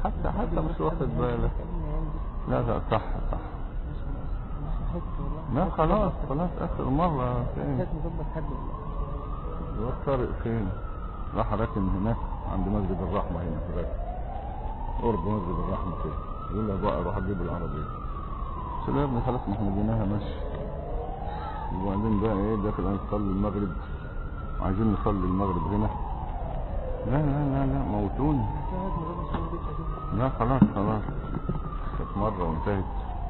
حتى مش واخد بالك. لا صح. لا خلاص اخر مرة فين الواد طارق فين؟ راح راكن هناك عند مسجد الرحمة هنا راكن قرب مسجد الرحمة كده. يقول له بقى روح اجيب العربية. قلت له يا ابني خلاص ما احنا جيناها ماشي. وبعدين بقى ايه داخل نصلي المغرب وعايزين نصلي المغرب هنا. لا موتوني. لا خلاص كانت مرة وانتهت.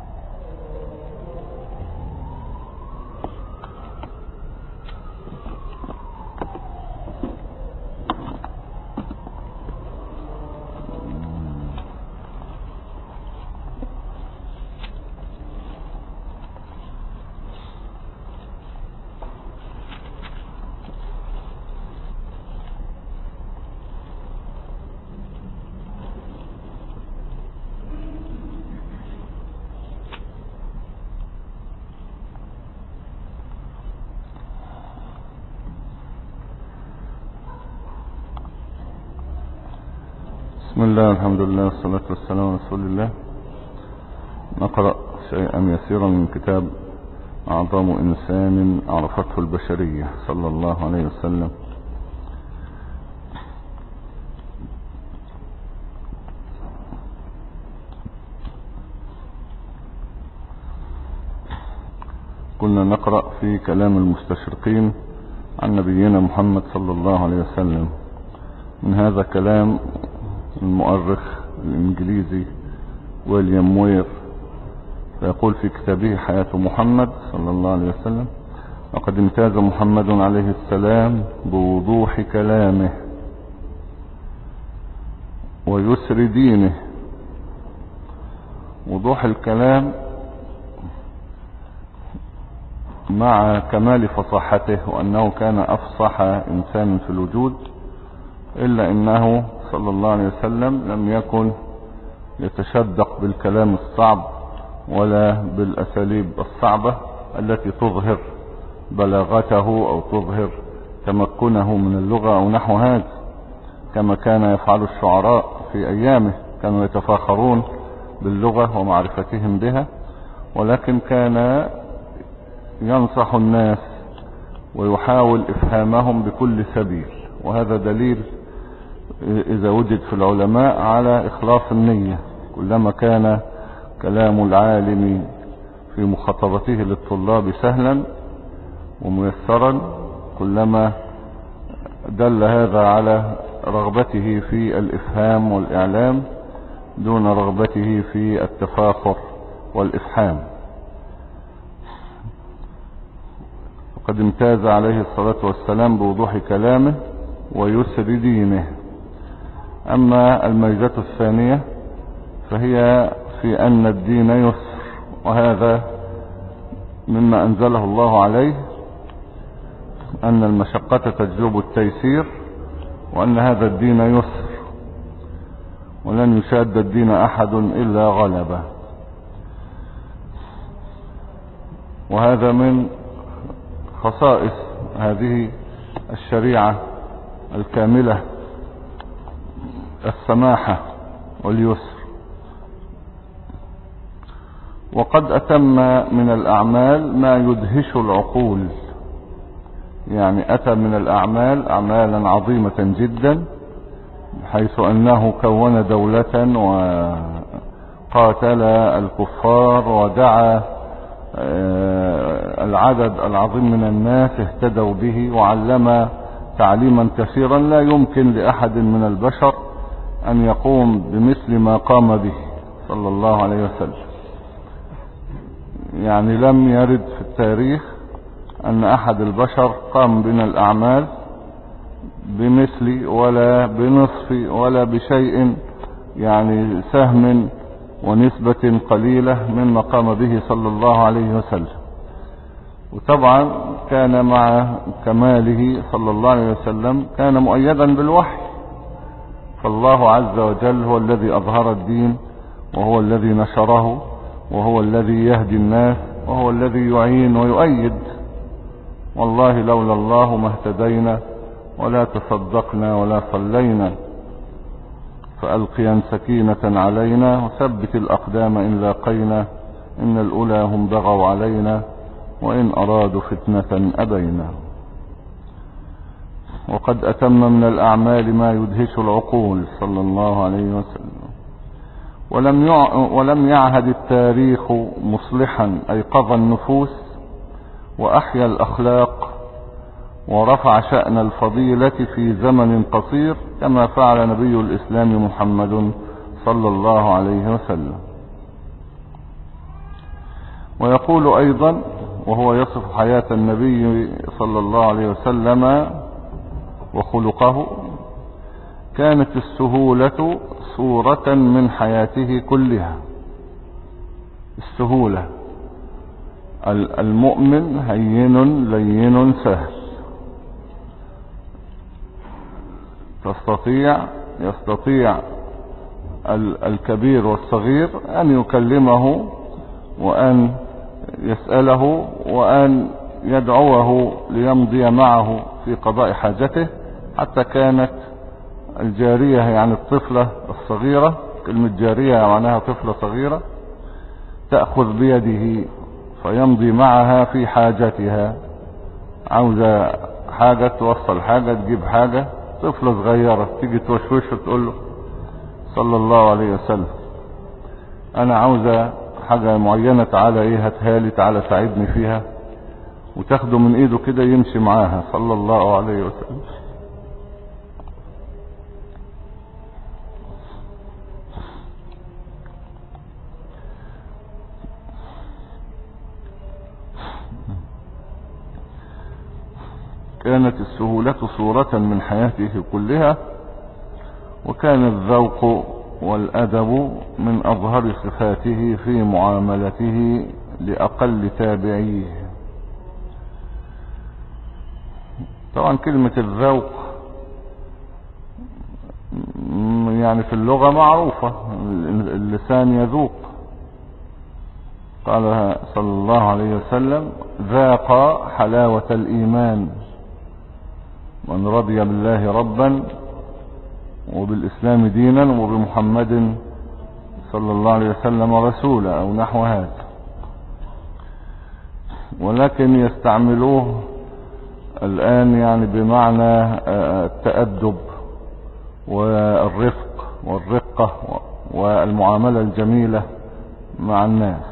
بسم الله الحمد لله والصلاة والسلام على رسول الله. نقرأ شيئا يسيرا من كتاب أعظم إنسان عرفته البشرية صلى الله عليه وسلم. كنا نقرأ في كلام المستشرقين عن نبينا محمد صلى الله عليه وسلم. من هذا كلام المؤرخ الإنجليزي ويليام موير، فيقول في كتابه حياة محمد صلى الله عليه وسلم: وقد امتاز محمد عليه السلام بوضوح كلامه ويسر دينه. وضوح الكلام مع كمال فصاحته، وأنه كان أفصح إنسان في الوجود، إلا أنه صلى الله عليه وسلم لم يكن يتشدق بالكلام الصعب ولا بالأساليب الصعبة التي تظهر بلاغته أو تظهر تمكنه من اللغة أو نحو هذا، كما كان يفعل الشعراء في أيامه. كانوا يتفاخرون باللغة ومعرفتهم بها، ولكن كان ينصح الناس ويحاول إفهامهم بكل سبيل. وهذا دليل إذا وجد في العلماء على إخلاص النية. كلما كان كلام العالم في مخاطبته للطلاب سهلا وميسرا، كلما دل هذا على رغبته في الإفهام والإعلام دون رغبته في التفاخر والإفحام. وقد امتاز عليه الصلاة والسلام بوضوح كلامه ويسر دينه. أما الميزة الثانية فهي في أن الدين يسر، وهذا مما أنزله الله عليه، أن المشقة تجلب التيسير، وأن هذا الدين يسر ولن يشاد الدين أحد إلا غلبه. وهذا من خصائص هذه الشريعة الكاملة، السماحة واليسر. وقد أتم من الأعمال ما يدهش العقول، يعني أتى من الأعمال أعمالا عظيمة جدا، حيث أنه كون دولة وقاتل الكفار ودعا العدد العظيم من الناس اهتدوا به، وعلم تعليما كثيرا لا يمكن لأحد من البشر أن يقوم بمثل ما قام به صلى الله عليه وسلم. يعني لم يرد في التاريخ أن أحد البشر قام بنا الأعمال بمثل ولا بنصف ولا بشيء، يعني سهم ونسبة قليلة مما قام به صلى الله عليه وسلم. وطبعا كان مع كماله صلى الله عليه وسلم كان مؤيدا بالوحي، فالله عز وجل هو الذي أظهر الدين، وهو الذي نشره، وهو الذي يهدي الناس، وهو الذي يعين ويؤيد. والله لولا الله ما اهتدينا ولا تصدقنا ولا صلينا. فألقيا سكينة علينا وثبت الأقدام إن لاقينا، إن الأولى هم بغوا علينا وإن أرادوا فتنة أبينا. وقد أتم من الأعمال ما يدهش العقول صلى الله عليه وسلم. ولم يعهد التاريخ مصلحا أيقظ النفوس وأحيا الأخلاق ورفع شأن الفضيلة في زمن قصير كما فعل نبي الإسلام محمد صلى الله عليه وسلم. ويقول أيضا وهو يصف حياة النبي صلى الله عليه وسلم وخلقه: كانت السهولة صورة من حياته كلها. السهولة، المؤمن هين لين سهل، يستطيع الكبير والصغير أن يكلمه وأن يسأله وأن يدعوه ليمضي معه في قضاء حاجته. حتى كانت الجارية يعني الطفلة الصغيرة، كلمة جارية معناها طفلة صغيرة، تأخذ بيده فيمضي معها في حاجتها، عاوزة حاجة توصل حاجة تجيب حاجة، طفلة صغيرة تيجي توشوش وتقول له صلى الله عليه وسلم أنا عاوزة حاجة معينة، تعالى هاتها لي، تعالى ساعدني فيها، وتاخده من ايده كده يمشي معاها صلى الله عليه وسلم. كانت السهولة صورة من حياته كلها، وكان الذوق والأدب من أظهر صفاته في معاملته لأقل تابعيه. طبعا كلمة الذوق يعني في اللغة معروفة، اللسان يذوق. قال صلى الله عليه وسلم: ذاق حلاوة الإيمان من رضي بالله ربا وبالإسلام دينا وبمحمد صلى الله عليه وسلم رسولا، أو نحو هذا. ولكن يستعملوه الآن يعني بمعنى التأدب والرفق والرقة والمعاملة الجميلة مع الناس.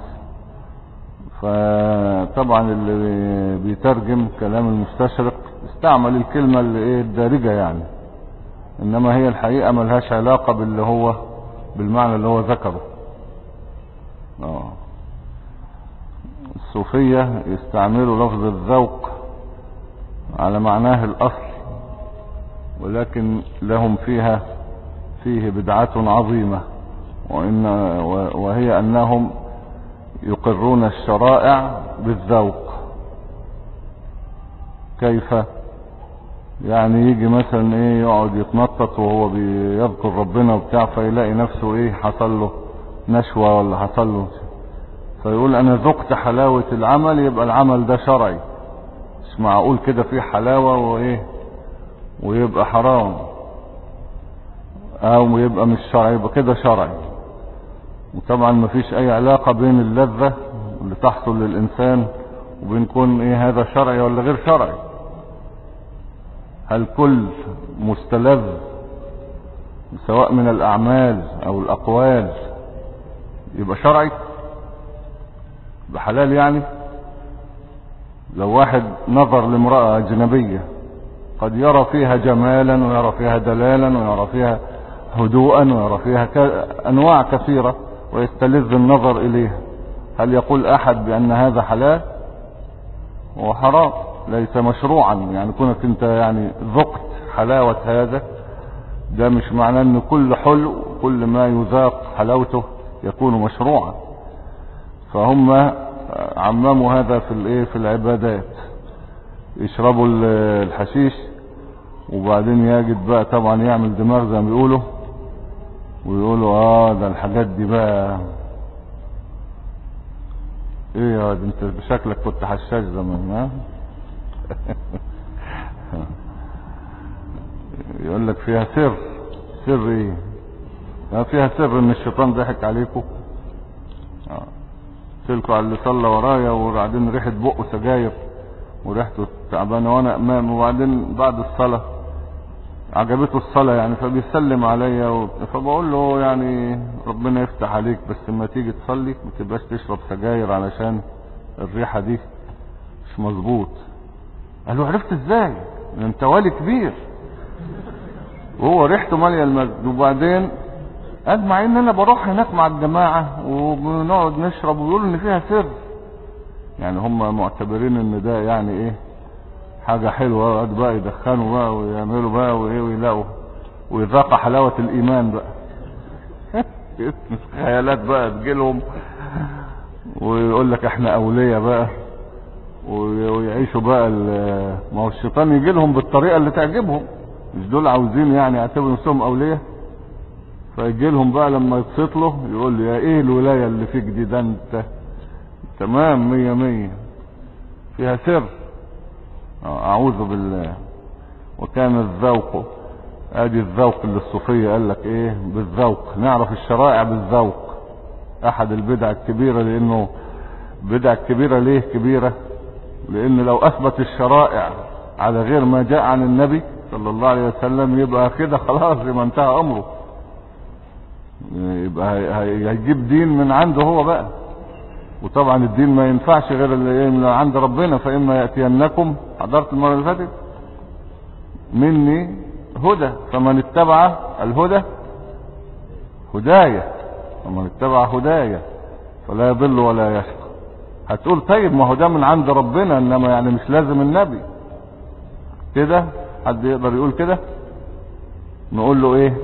فطبعا اللي بيترجم كلام المستشرق استعمل الكلمة اللي الدارجة يعني، انما هي الحقيقة ملهاش علاقة بالمعنى اللي هو ذكره. الصوفية يستعملوا لفظ الذوق على معناه الأصل، ولكن لهم فيه بدعة عظيمة، وهي أنهم يقرون الشرائع بالذوق. كيف؟ يعني يجي مثلا يقعد يتنطط وهو بيذكر ربنا وبتاع، فيلاقي نفسه حصل له نشوة ولا حصل له، فيقول أنا ذقت حلاوة العمل، يبقى العمل ده شرعي. مش معقول كده فيه حلاوة ويبقى حرام، او يبقى مش شرعي، يبقى كده شرعي. وطبعا مفيش اي علاقة بين اللذة اللي تحصل للانسان وبين كون هذا شرعي ولا غير شرعي. هل كل مستلذ سواء من الاعمال او الاقوال يبقى شرعي، يبقى حلال يعني؟ لو واحد نظر لامرأة اجنبية قد يرى فيها جمالا ويرى فيها دلالا ويرى فيها هدوءا ويرى فيها انواع كثيرة ويستلذ النظر اليها، هل يقول احد بان هذا حلال؟ هو حرام، ليس مشروعا. يعني كونك انت ذقت حلاوة هذا، ده مش معناه ان كل حلو كل ما يذاق حلاوته يكون مشروعا. فهم عمموا هذا في العبادات، يشربوا الحشيش وبعدين يجد بقى طبعا يعمل دماغ زي ما بيقولوا، ويقولوا ده الحاجات دي بقى يا انت بشكلك كنت حشاش زمان. يقول لك فيها سر يعني فيها سر ان الشيطان ضحك عليكم. تلكوا على اللي صلى ورايا وبعدين ريحة بقه سجاير وريحته تعبانه وانا امام، وبعدين بعد الصلاة عجبته الصلاة يعني، فبيسلم عليا فبقول له يعني ربنا يفتح عليك، بس لما تيجي تصلي ما تبقاش تشرب سجاير علشان الريحة دي مش مظبوط. قال له عرفت ازاي؟ انت والي كبير وهو ريحته ماليه المسجد. وبعدين قال مع ان انا بروح هناك مع الجماعة وبنقعد نشرب ويقولوا ان فيها سر، يعني هم معتبرين ان ده يعني ايه حاجة حلوة، وقعد بقى يدخنوا بقى ويعملوا بقى وايه ويلاقوا ويذاقوا حلاوة الايمان بقى. خيالات بقى تجيلهم ويقول لك احنا اولياء بقى ويعيشوا بقى ما هو الشيطان يجي لهم بالطريقة اللي تعجبهم، مش دول عاوزين يعني يعتبروا نفسهم اولياء، فيجي لهم بقى لما يتصيط له يقول لي يا ايه الولاية اللي فيك دي، ده انت تمام 100 فيها سر. اعوذ بالله. وكان الذوق، ادي الذوق اللي الصوفية قال لك ايه بالذوق، نعرف الشرائع بالذوق. احد البدع الكبيرة، لانه بدع كبيرة ليه كبيرة؟ لان لو اثبت الشرائع على غير ما جاء عن النبي صلى الله عليه وسلم يبقى كده خلاص يبقى انتهى امره، يبقى هيجيب دين من عنده هو بقى. وطبعا الدين ما ينفعش غير اللي من عند ربنا، فإما يأتينكم، حضرت المرة اللي فاتت، مني هدى فمن اتبع الهدى هداية، فمن اتبع هداية فلا يضل ولا يشقى. هتقول طيب ما هو ده من عند ربنا، انما يعني مش لازم النبي كده، حد يقدر يقول كده؟ نقول له ايه؟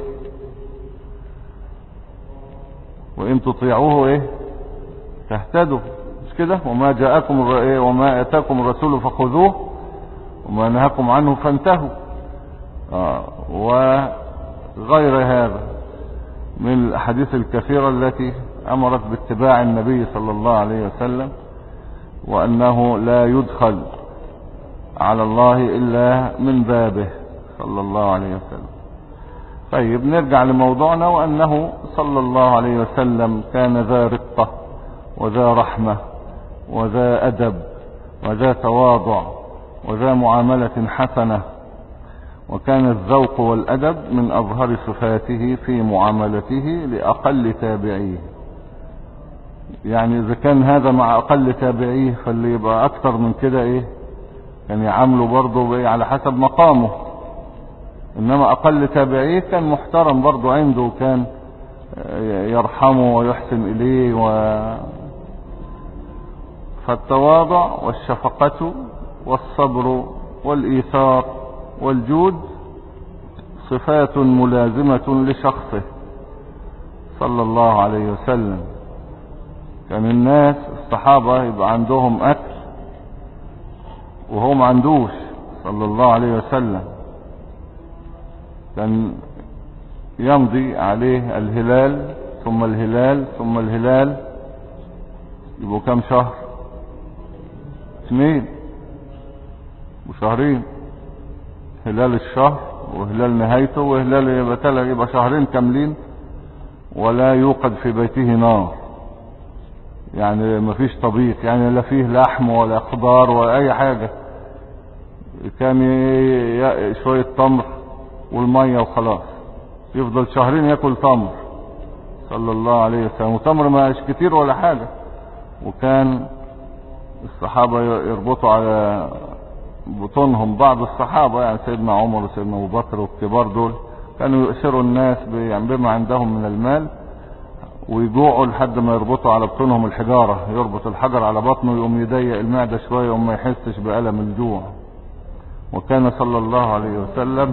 وان تطيعوه ايه تهتدوا، مش كده؟ وما جاءكم وما اتاكم الرسول فخذوه وما نهاكم عنه فانتهوا. وغير هذا من الاحاديث الكثيرة التي امرت باتباع النبي صلى الله عليه وسلم، وانه لا يدخل على الله الا من بابه صلى الله عليه وسلم. طيب نرجع لموضوعنا، وانه صلى الله عليه وسلم كان ذا رقة وذا رحمة وذا ادب وذا تواضع وذا معاملة حسنة، وكان الذوق والادب من اظهر صفاته في معاملته لاقل تابعيه. يعني اذا كان هذا مع اقل تابعيه فاللي يبقى اكتر من كده ايه؟ كان يعامله برضه على حسب مقامه، انما اقل تابعيه كان محترم برضه عنده، وكان يرحمه ويحسن اليه فالتواضع والشفقة والصبر والايثار والجود صفات ملازمة لشخصه صلى الله عليه وسلم. كان الناس الصحابة يبقى عندهم اكل وهو ما عندوش صلى الله عليه وسلم، كان يمضي عليه الهلال ثم الهلال ثم الهلال، يبقوا كم شهر؟ 2 وشهرين، هلال الشهر وهلال نهايته وهلال يبقى 2 يبقى كاملين، ولا يوقد في بيته نار، يعني ما فيش طبيخ، يعني لا فيه لحم ولا خضار ولا اي حاجة، كان شوية تمر والمية وخلاص، يفضل 2 ياكل تمر صلى الله عليه وسلم، وتمر ما مش كتير ولا حاجة. وكان الصحابة يربطوا على بطونهم، بعض الصحابة يعني سيدنا عمر وسيدنا ابو بكر والكبار دول كانوا يؤثروا الناس بما عندهم من المال، ويجوعوا لحد ما يربطوا على بطونهم الحجارة، يربط الحجر على بطنه يقوم يضيق المعدة شوية وما يحسش بألم الجوع. وكان صلى الله عليه وسلم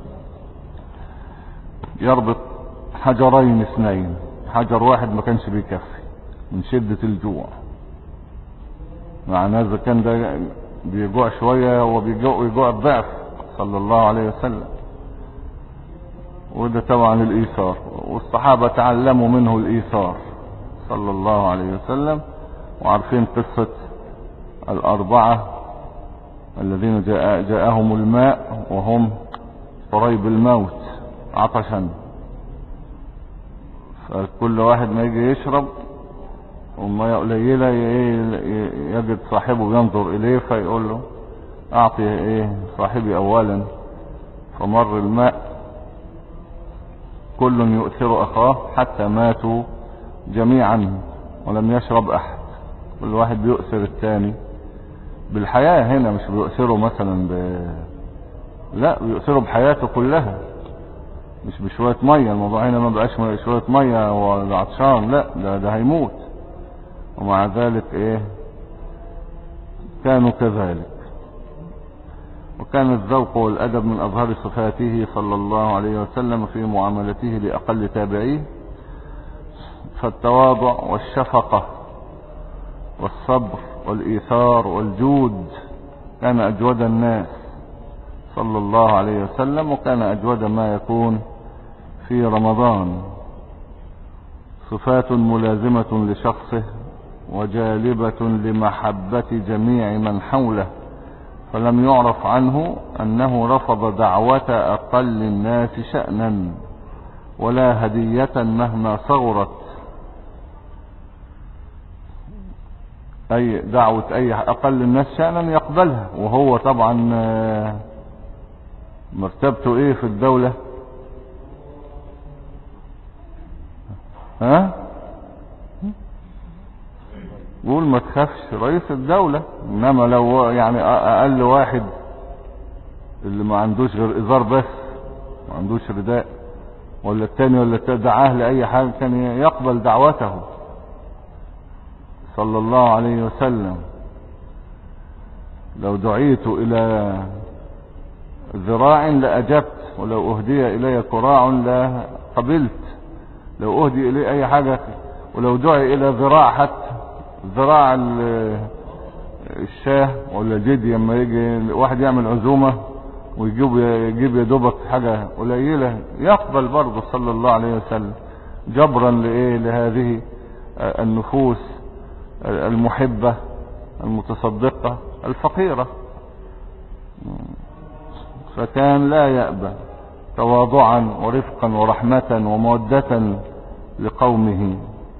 يربط 2 حجر واحد ما كانش بيكفي من شدة الجوع، معناه اذا كان ده بيجوع شوية ويجوع الضعف صلى الله عليه وسلم. وده طبعا الايثار، والصحابة تعلموا منه الايثار صلى الله عليه وسلم. وعارفين قصة 4 الذين جاءهم الماء وهم قريب الموت عطشا، فكل واحد ما يجي يشرب وما قليلة يجد صاحبه ينظر إليه فيقول له أعطي صاحبي أولا. فمر الماء كل يؤثر أخاه حتى ماتوا جميعا ولم يشرب أحد. كل واحد بيؤثر الثاني بالحياة هنا، مش بيؤثره مثلا لا، بيؤثره بحياته كلها، مش بشوية مية. الموضوع هنا ما بقاش شوية مية ولا عطشان، لا، ده هيموت. ومع ذلك كانوا كذلك. وكان الذوق والأدب من أظهر صفاته صلى الله عليه وسلم في معاملته لأقل تابعيه. فالتواضع والشفقة والصبر والإيثار والجود، كان أجود الناس صلى الله عليه وسلم، وكان أجود ما يكون في رمضان. صفات ملازمة لشخصه وجالبة لمحبة جميع من حوله، فلم يعرف عنه أنه رفض دعوة أقل الناس شأنا ولا هدية مهما صغرت. أي دعوة أي أقل الناس شأنا يقبلها، وهو طبعا مرتبته في الدولة؟ قول ما تخافش، رئيس الدولة. انما لو يعني اقل واحد اللي ما عندوش غير ازار بس، ما عندوش رداء، ولا التاني ولا التاني دعاه لأي حاجة كان يقبل دعوته صلى الله عليه وسلم. لو دعيت إلى ذراع لأجبت، ولو أهدي إلي كراع لقبلت. لو أهدي إلي أي حاجة، ولو دعي إلى ذراع، حتى ذراع الشاه ولا جدي، لما يجي واحد يعمل عزومة ويجيب يا دوبك حاجة قليلة يقبل برضه صلى الله عليه وسلم، جبرا لهذه النفوس المحبة المتصدقة الفقيرة. فكان لا يأبى، تواضعا ورفقا ورحمة ومودة لقومه،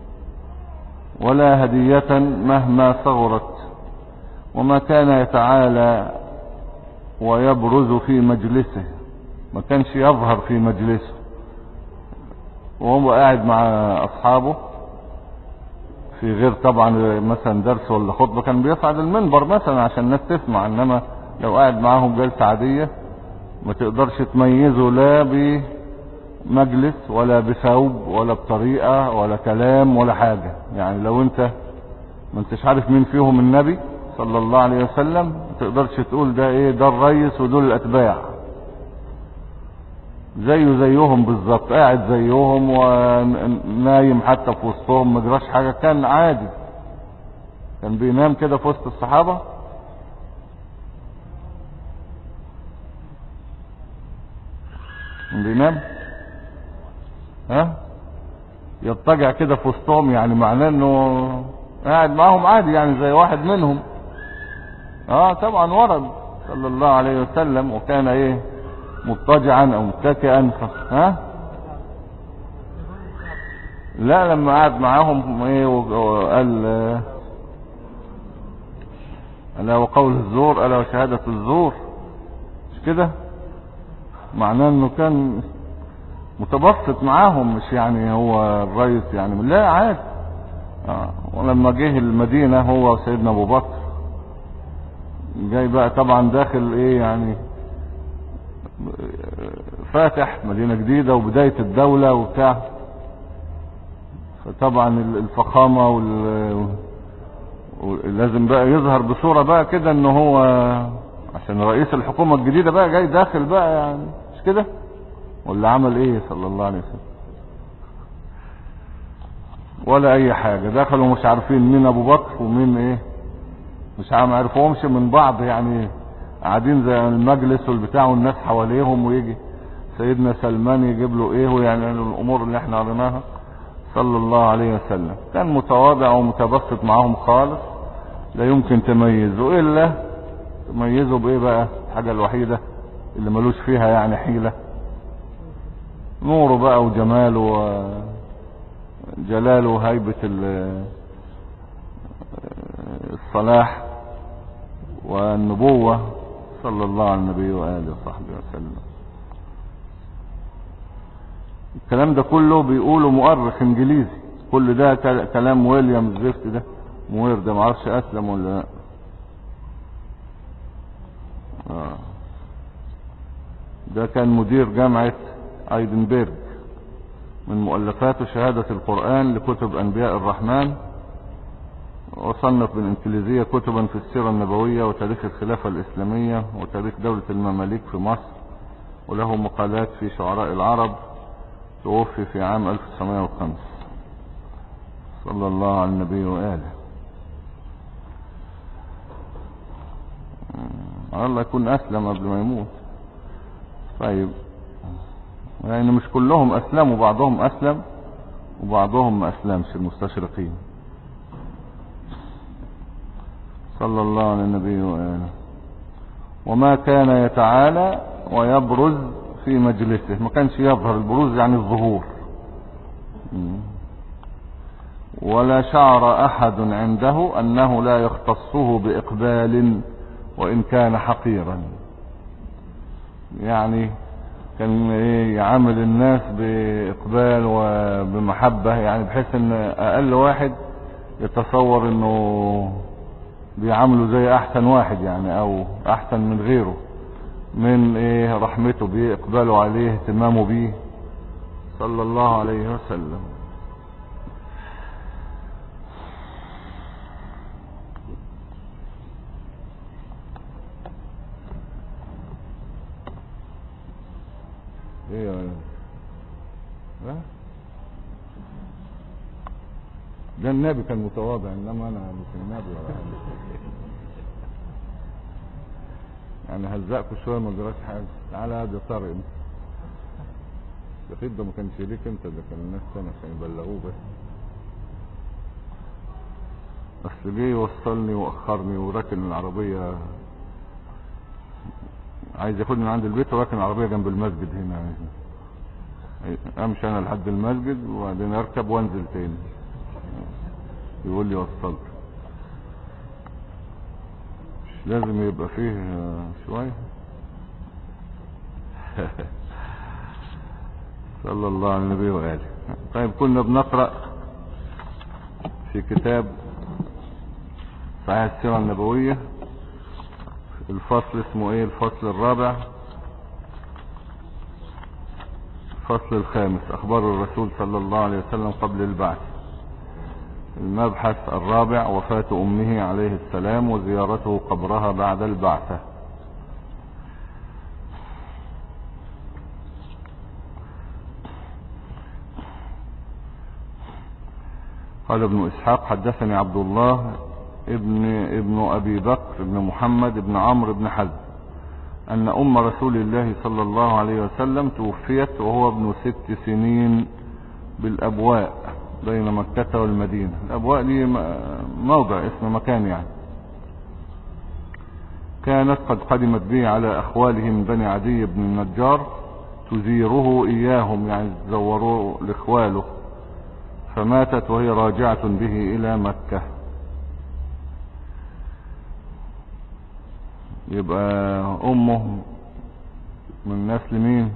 ولا هدية مهما صغرت. وما كان يتعالى ويبرز في مجلسه، ما كانش يظهر في مجلسه وهو قاعد مع أصحابه في غير طبعا مثلا درس ولا خطبة، كان بيصعد المنبر مثلا عشان الناس تسمع. انما لو قاعد معاهم جلسة عادية ما تقدرش تميزه لا بمجلس ولا بثوب ولا بطريقة ولا كلام ولا حاجة. يعني لو انت ما انتش عارف مين فيهم النبي صلى الله عليه وسلم، ما تقدرش تقول ده الرئيس ودول الاتباع. زيهم بالظبط، قاعد زيهم ونايم حتى في وسطهم، ما جراش حاجة، كان عادي. كان بينام كده في وسط الصحابة. بينام يضطجع كده في وسطهم، يعني معناه انه قاعد معهم عادي، يعني زي واحد منهم. طبعا ورد صلى الله عليه وسلم، وكان مضطجعا او متكئا. لا، لما قعد معاهم وقال الا وقول الزور الا وشهادة الزور، مش كده؟ معناه انه كان متبسط معاهم، مش يعني هو الرئيس يعني، لا عادي. ولما جه المدينة هو وسيدنا ابو بكر، جاي بقى طبعا داخل يعني فاتح مدينة جديدة وبداية الدولة وبتاع، فطبعا الفخامة لازم بقى يظهر بصورة بقى كده انه هو عشان رئيس الحكومة الجديدة بقى جاي داخل بقى، يعني مش كده؟ ولا عمل صلى الله عليه وسلم؟ ولا اي حاجة. دخلوا مش عارفين مين ابو بكر ومين مش عارفهمش من بعض، يعني قاعدين زي المجلس والبتاع والناس حواليهم، ويجي سيدنا سلمان يجيب له ويعني الامور اللي احنا قريناها صلى الله عليه وسلم. كان متواضع ومتبسط معاهم خالص، لا يمكن تميزه الا تميزه بقى الحاجة الوحيدة اللي ملوش فيها يعني حيلة، نوره بقى وجماله جلال وهيبة الصلاح والنبوة، صلى الله على النبي وآله وصحبه وسلم. الكلام ده كله بيقوله مؤرخ انجليزي، كل ده كلام ويليام الزفت ده موير ده، معرفش اسلم ولا لا. ده كان مدير جامعة ايدنبرج. من مؤلفاته شهادة القرآن لكتب انبياء الرحمن، وصنف بالانجليزية كتبا في السيرة النبوية وتاريخ الخلافة الاسلامية وتاريخ دولة المماليك في مصر، وله مقالات في شعراء العرب. توفي في عام 1905، صلى الله على النبي وآله. الله يكون أسلم قبل ما يموت. طيب، يعني مش كلهم أسلموا، بعضهم أسلم وبعضهم ما أسلمش، المستشرقين. صلى الله على النبي وآله. وما كان يتعالى ويبرز في مجلسه، ما كانش يظهر، البروز يعني الظهور. ولا شعر أحد عنده أنه لا يختصه بإقبال وإن كان حقيرا. يعني كان يعامل الناس بإقبال وبمحبة، يعني بحيث ان أقل واحد يتصور انه بيعامله زي أحسن واحد، يعني أو أحسن من غيره، من رحمته بيه، إقباله عليه، اهتمامه بيه، صلى الله عليه وسلم. ايه يا ولد؟ ده النبي كان متواضع، انما انا مش النبي ولا يعني هزقكوا شويه ما جراش حاجه. تعالى يا طارق انت. الخيط ده ما كانش ليك انت، ده كان الناس تانية عشان يبلغوه بس. اصل جه يوصلني واخرني وراكن العربيه، عايز ياخدني من عند البيت وراكن العربيه جنب المسجد هنا. امشي انا لحد المسجد وبعدين اركب وانزل تاني، يقول لي وصلت. مش لازم يبقى فيه شويه. صلى الله على النبي وآله. طيب، كنا بنقرأ في كتاب صحيح السيرة النبوية، الفصل اسمه ايه؟ الفصل الرابع، الفصل الخامس، اخبار الرسول صلى الله عليه وسلم قبل البعث. المبحث الرابع، وفاة امه عليه السلام وزيارته قبرها بعد البعثة. قال ابن اسحاق: حدثني عبد الله ابن ابي بكر ابن محمد ابن عمرو بن حزم ان ام رسول الله صلى الله عليه وسلم توفيت وهو ابن 6 سنين بالابواء بين مكة والمدينة. الابواء دي موضع، اسم مكان يعني. كانت قد قدمت به على اخواله من بني عدي بن النجار تزيره اياهم، يعني تزوروه لاخواله، فماتت وهي راجعة به الى مكة. يبقى امه من نسل مين؟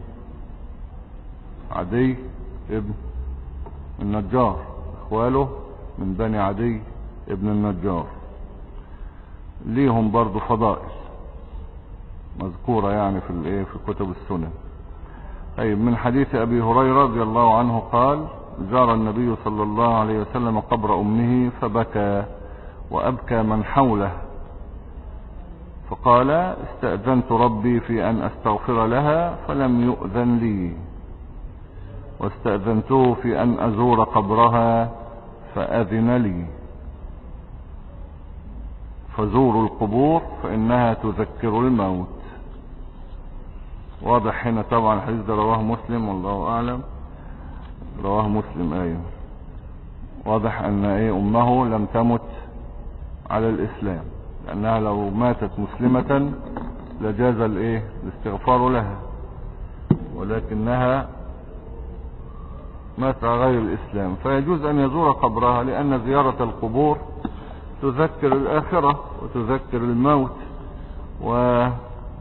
عدي ابن النجار، اخواله من بني عدي ابن النجار. ليهم برضو فضائل مذكورة يعني في كتب السنن. طيب، من حديث ابي هريرة رضي الله عنه قال: زار النبي صلى الله عليه وسلم قبر امه فبكى وابكى من حوله، فقال: استأذنت ربي في ان استغفر لها فلم يؤذن لي، واستأذنته في ان ازور قبرها فاذن لي، فزوروا القبور فانها تذكر الموت. واضح هنا طبعا الحديث ده رواه مسلم، والله اعلم. رواه مسلم. ايوه، واضح ان امه لم تمت على الاسلام، لانها لو ماتت مسلمة لجاز الاستغفار لها، ولكنها مات على غير الإسلام، فيجوز أن يزور قبرها، لأن زيارة القبور تذكر الآخرة وتذكر الموت، وفيها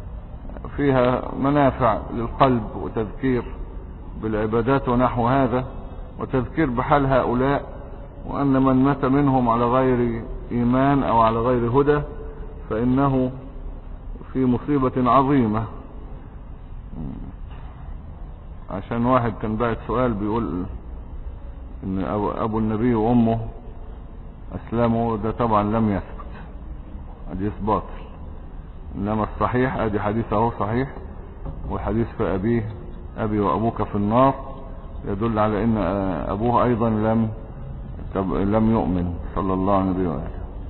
منافع للقلب وتذكير بالعبادات ونحو هذا، وتذكير بحال هؤلاء، وأن من مات منهم على غير إيمان أو على غير هدى فإنه في مصيبة عظيمة. عشان واحد كان باعت سؤال بيقول ان ابو النبي وامه اسلموا، ده طبعا لم يثبت، حديث باطل. انما الصحيح ادي حديث اهو صحيح، والحديث في ابي وابوك في النار يدل على ان ابوه ايضا لم يؤمن صلى الله عليه وسلم.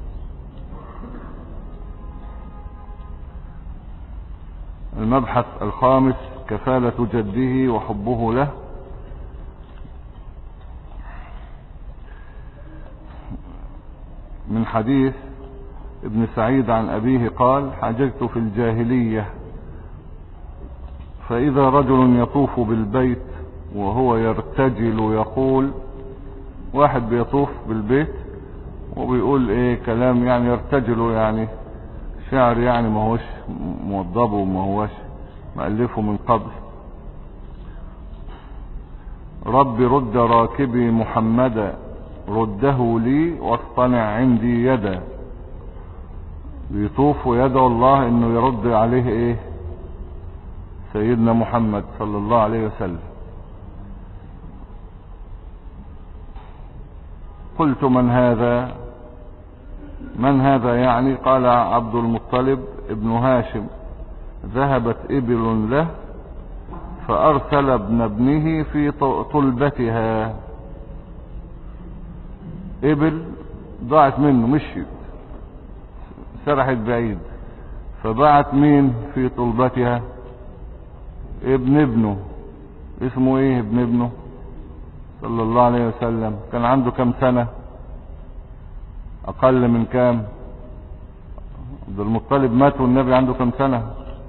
المبحث الخامس: كفالة جده وحبه له. من حديث ابن سعيد عن أبيه قال: حججت في الجاهلية فإذا رجل يطوف بالبيت وهو يرتجل يقول، واحد بيطوف بالبيت وبيقول ايه كلام يعني يرتجل، يعني شعر، يعني ما هوش موضبه وما هوش مألفه من قبل. رب رد راكبي محمدا رده لي واصطنع عندي يدا. بيطوف ويدعو الله انه يرد عليه ايه سيدنا محمد صلى الله عليه وسلم. قلت: من هذا؟ من هذا يعني؟ قال: عبد المطلب ابن هاشم، ذهبت إبل له فأرسل ابنه في طلبتها. إبل ضاعت منه، مشيت سرحت بعيد، فبعت مين في طلبتها؟ ابنه. اسمه ايه ابنه صلى الله عليه وسلم؟ كان عنده كم سنة؟ اقل من كام؟ عبد المطلب مات والنبي عنده كم سنة؟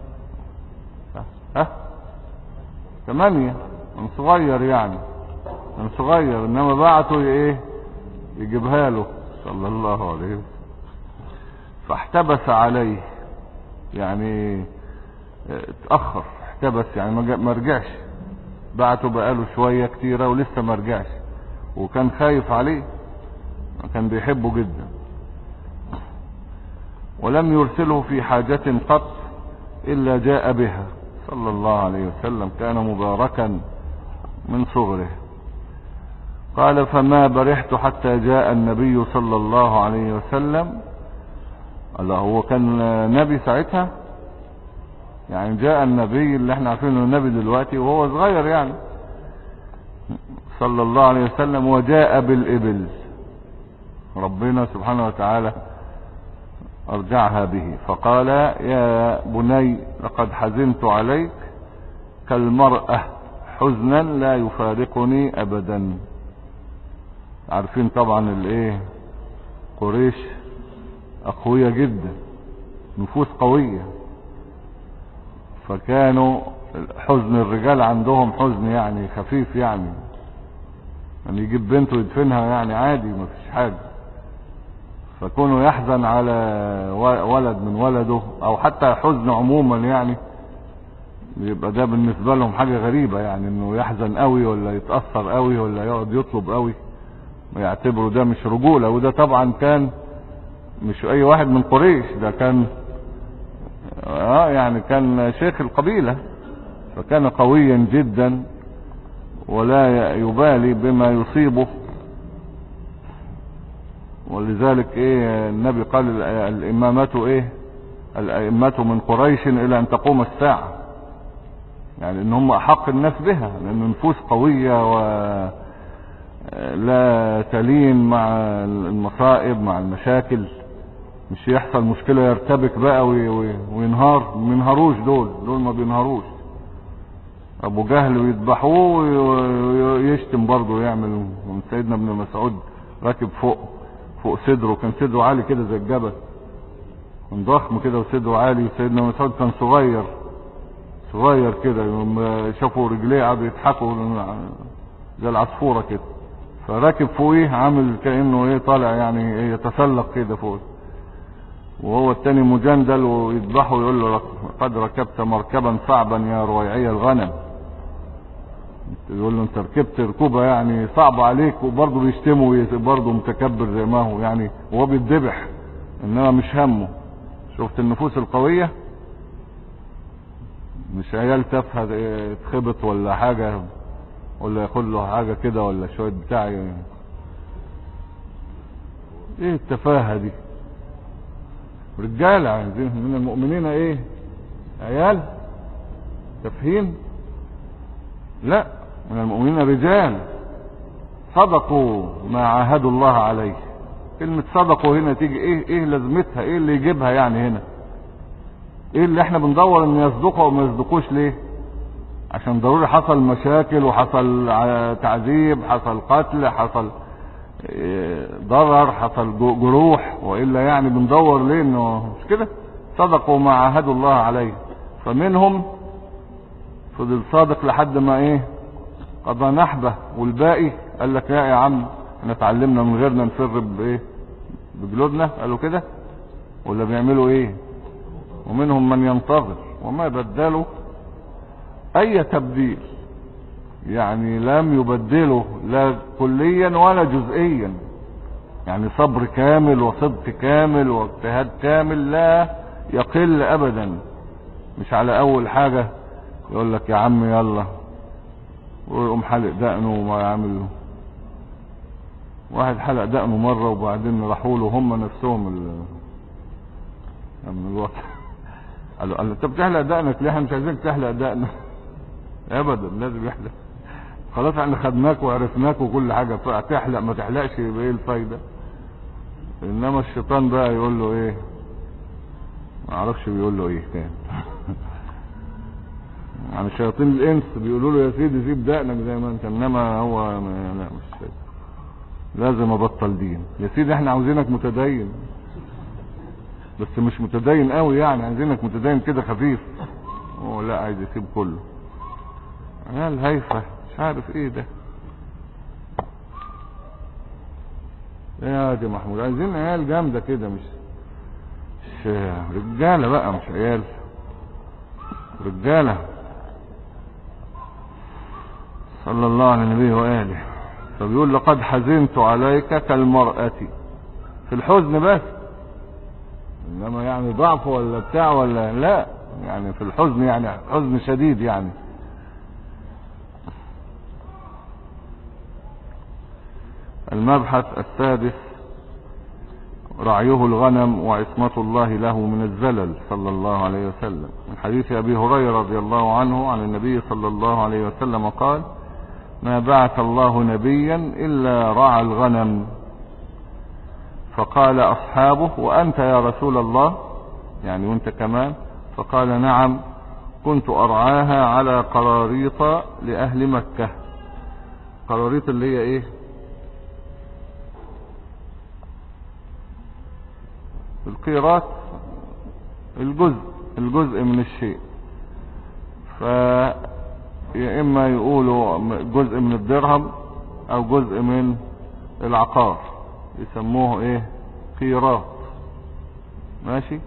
8. من صغير يعني، من صغير. انما بعته ايه يجيبها له صلى الله عليه وسلم. فاحتبس عليه، يعني اتأخر، احتبس يعني ما رجعش. بعته بقاله شوية كتيرة ولسه ما رجعش، وكان خايف عليه، كان بيحبه جدا. ولم يرسله في حاجة قط إلا جاء بها صلى الله عليه وسلم، كان مباركا من صغره. قال: فما برحت حتى جاء النبي صلى الله عليه وسلم. الله، هو كان نبي ساعتها؟ يعني جاء النبي اللي احنا عارفينه النبي دلوقتي وهو صغير يعني، صلى الله عليه وسلم، وجاء بالإبل. ربنا سبحانه وتعالى أرجعها به، فقال: يا بني لقد حزنت عليك كالمرأة حزنا لا يفارقني أبدا. عارفين طبعا الايه، قريش أقوية جدا، نفوس قوية، فكانوا حزن الرجال عندهم حزن يعني خفيف، يعني يجيب بنته يدفنها يعني عادي، ما فيش حاجة. فكونه يحزن على ولد من ولده، او حتى حزن عموما يعني، يبقى ده بالنسبة لهم حاجة غريبة، يعني انه يحزن قوي ولا يتأثر قوي ولا يقعد يطلب قوي، ويعتبروا ده مش رجولة. وده طبعا كان مش اي واحد من قريش، ده كان يعني كان شيخ القبيلة، فكان قويا جدا ولا يبالي بما يصيبه. ولذلك ايه النبي قال: الامامة ايه، الائمة من قريش الى ان تقوم الساعة، يعني ان هم احق الناس بها، لان نفوس قوية ولا تلين مع المصائب مع المشاكل. مش يحصل مشكلة يرتبك بقى وينهار. ما ينهروش دول ما بينهروش. ابو جهل ويذبحوه ويشتم برضه، يعمل. من سيدنا ابن مسعود راكب فوق صدره، كان صدره عالي كده زي الجبل، كان ضخم كده وصدره عالي. سيدنا مسعود كان صغير كده، يوم شافوا رجليه قعدوا يضحكوا، زي العصفورة كده، فراكب فوقيه عامل كأنه ايه طالع يعني ايه يتسلق كده فوق، وهو التاني مجندل ويذبحه ويقول له قد ركبت مركبا صعبا يا رويعي الغنم. يقول له انت ركبت ركوبة يعني صعبة عليك، وبرضه بيشتمه برضه متكبر زي ما هو يعني، وهو بيتذبح انما مش همه. شفت النفوس القوية، مش عيال تافهة اتخبط ولا حاجة، ولا ياخد له حاجة كده ولا شوية بتاع ايه التفاهة دي؟ رجالة عايزين من المؤمنين ايه؟ عيال تفهين؟ لا، من المؤمنين رجال صدقوا ما عاهدوا الله عليه. كلمة صدقوا هنا تيجي ايه لازمتها؟ ايه اللي يجيبها يعني هنا؟ ايه اللي احنا بندور ان يصدقوا وما يصدقوش ليه؟ عشان ضروري حصل مشاكل وحصل تعذيب، حصل قتل، حصل ضرر، حصل جروح، وإلا يعني بندور ليه؟ انه مش كده. صدقوا ما عاهدوا الله عليه، فمنهم فضل صادق لحد ما ايه قضى نحبه، والباقي قال لك يا عم احنا اتعلمنا من غيرنا نفر بايه بجلودنا، قالوا كده ولا بيعملوا ايه؟ ومنهم من ينتظر وما بدلوا اي تبديل، يعني لم يبدلوا لا كليا ولا جزئيا، يعني صبر كامل وصدق كامل واجتهاد كامل لا يقل ابدا. مش على اول حاجة يقول لك يا عم يلا ويقوم حلق دقنه وما يعمله. واحد حلق دقنه مرة وبعدين راحوا له هم نفسهم من الوقت قالوا انت بتحلق دقنك ليه؟ احنا مش عايزينك تحلق دقنك ابدا، لازم يحلق. خلاص احنا خدناك وعرفناك وكل حاجة، تحلق ما تحلقش يبقى ايه الفايدة؟ انما الشيطان بقى يقول له ايه؟ ما اعرفش بيقول له ايه كان يعني شياطين الانس بيقولوا له يا سيدي سيب دقنك زي ما انت، انما هو لا مش كده، لازم ابطل دين. يا سيدي احنا عاوزينك متدين، بس مش متدين قوي يعني، عايزينك متدين كده خفيف. هو لا، عايز يسيب كله. عيال هايفة مش عارف ايه ده. ايه يا دي محمود، عايزين عيال جامدة كده، مش رجالة بقى، مش عيال، رجالة. صلى الله على النبي وآله. فبيقول لقد حزنت عليك كالمرأة، في الحزن بس، انما يعني ضعف ولا بتاع ولا لا، يعني في الحزن يعني حزن شديد يعني. المبحث السادس رعيه الغنم وعصمة الله له من الزلل صلى الله عليه وسلم. من حديث أبي هريرة رضي الله عنه عن النبي صلى الله عليه وسلم قال ما بعث الله نبيا إلا رعى الغنم. فقال أصحابه وأنت يا رسول الله، يعني وانت كمان؟ فقال نعم كنت أرعاها على قراريط لأهل مكة. قراريط اللي هي ايه؟ القيراط، الجزء من الشيء. يا اما يقولوا جزء من الدرهم او جزء من العقار، يسموه ايه؟ قيراط. ماشي.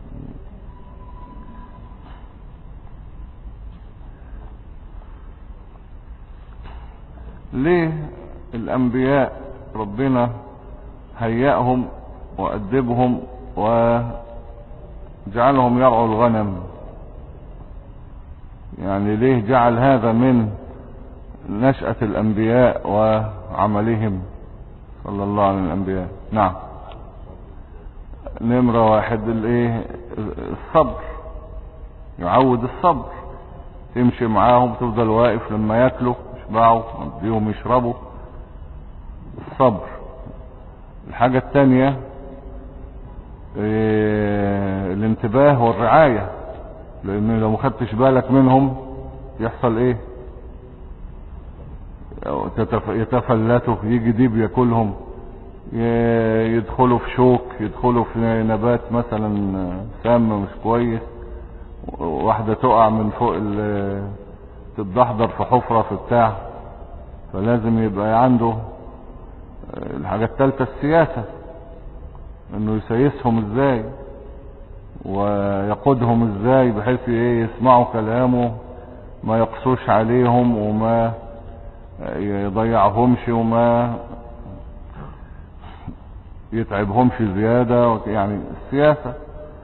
ليه الانبياء ربنا هيأهم وأدبهم وجعلهم يرعوا الغنم؟ يعني ليه جعل هذا من نشأة الأنبياء وعملهم صلى الله عليه الأنبياء؟ نعم. نمرة واحد الايه؟ الصبر، يعود الصبر، تمشي معاهم تفضل واقف لما ياكلوا يشبعوا تديهم يشربوا، الصبر. الحاجة التانية الانتباه والرعاية، لان لو مخدتش بالك منهم يحصل ايه؟ يتفلتوا، يجي ديب ياكلهم، يدخلوا في شوك، يدخلوا في نبات مثلا سام مش كويس، واحدة تقع من فوق تتدحضر في حفرة في بتاع، فلازم يبقى عنده الحاجة الثالثة السياسة، انه يسيسهم ازاي ويقودهم ازاي بحيث يسمعوا كلامه، ما يقصوش عليهم وما يضيعهمش وما يتعبهمش زيادة، يعني السياسة.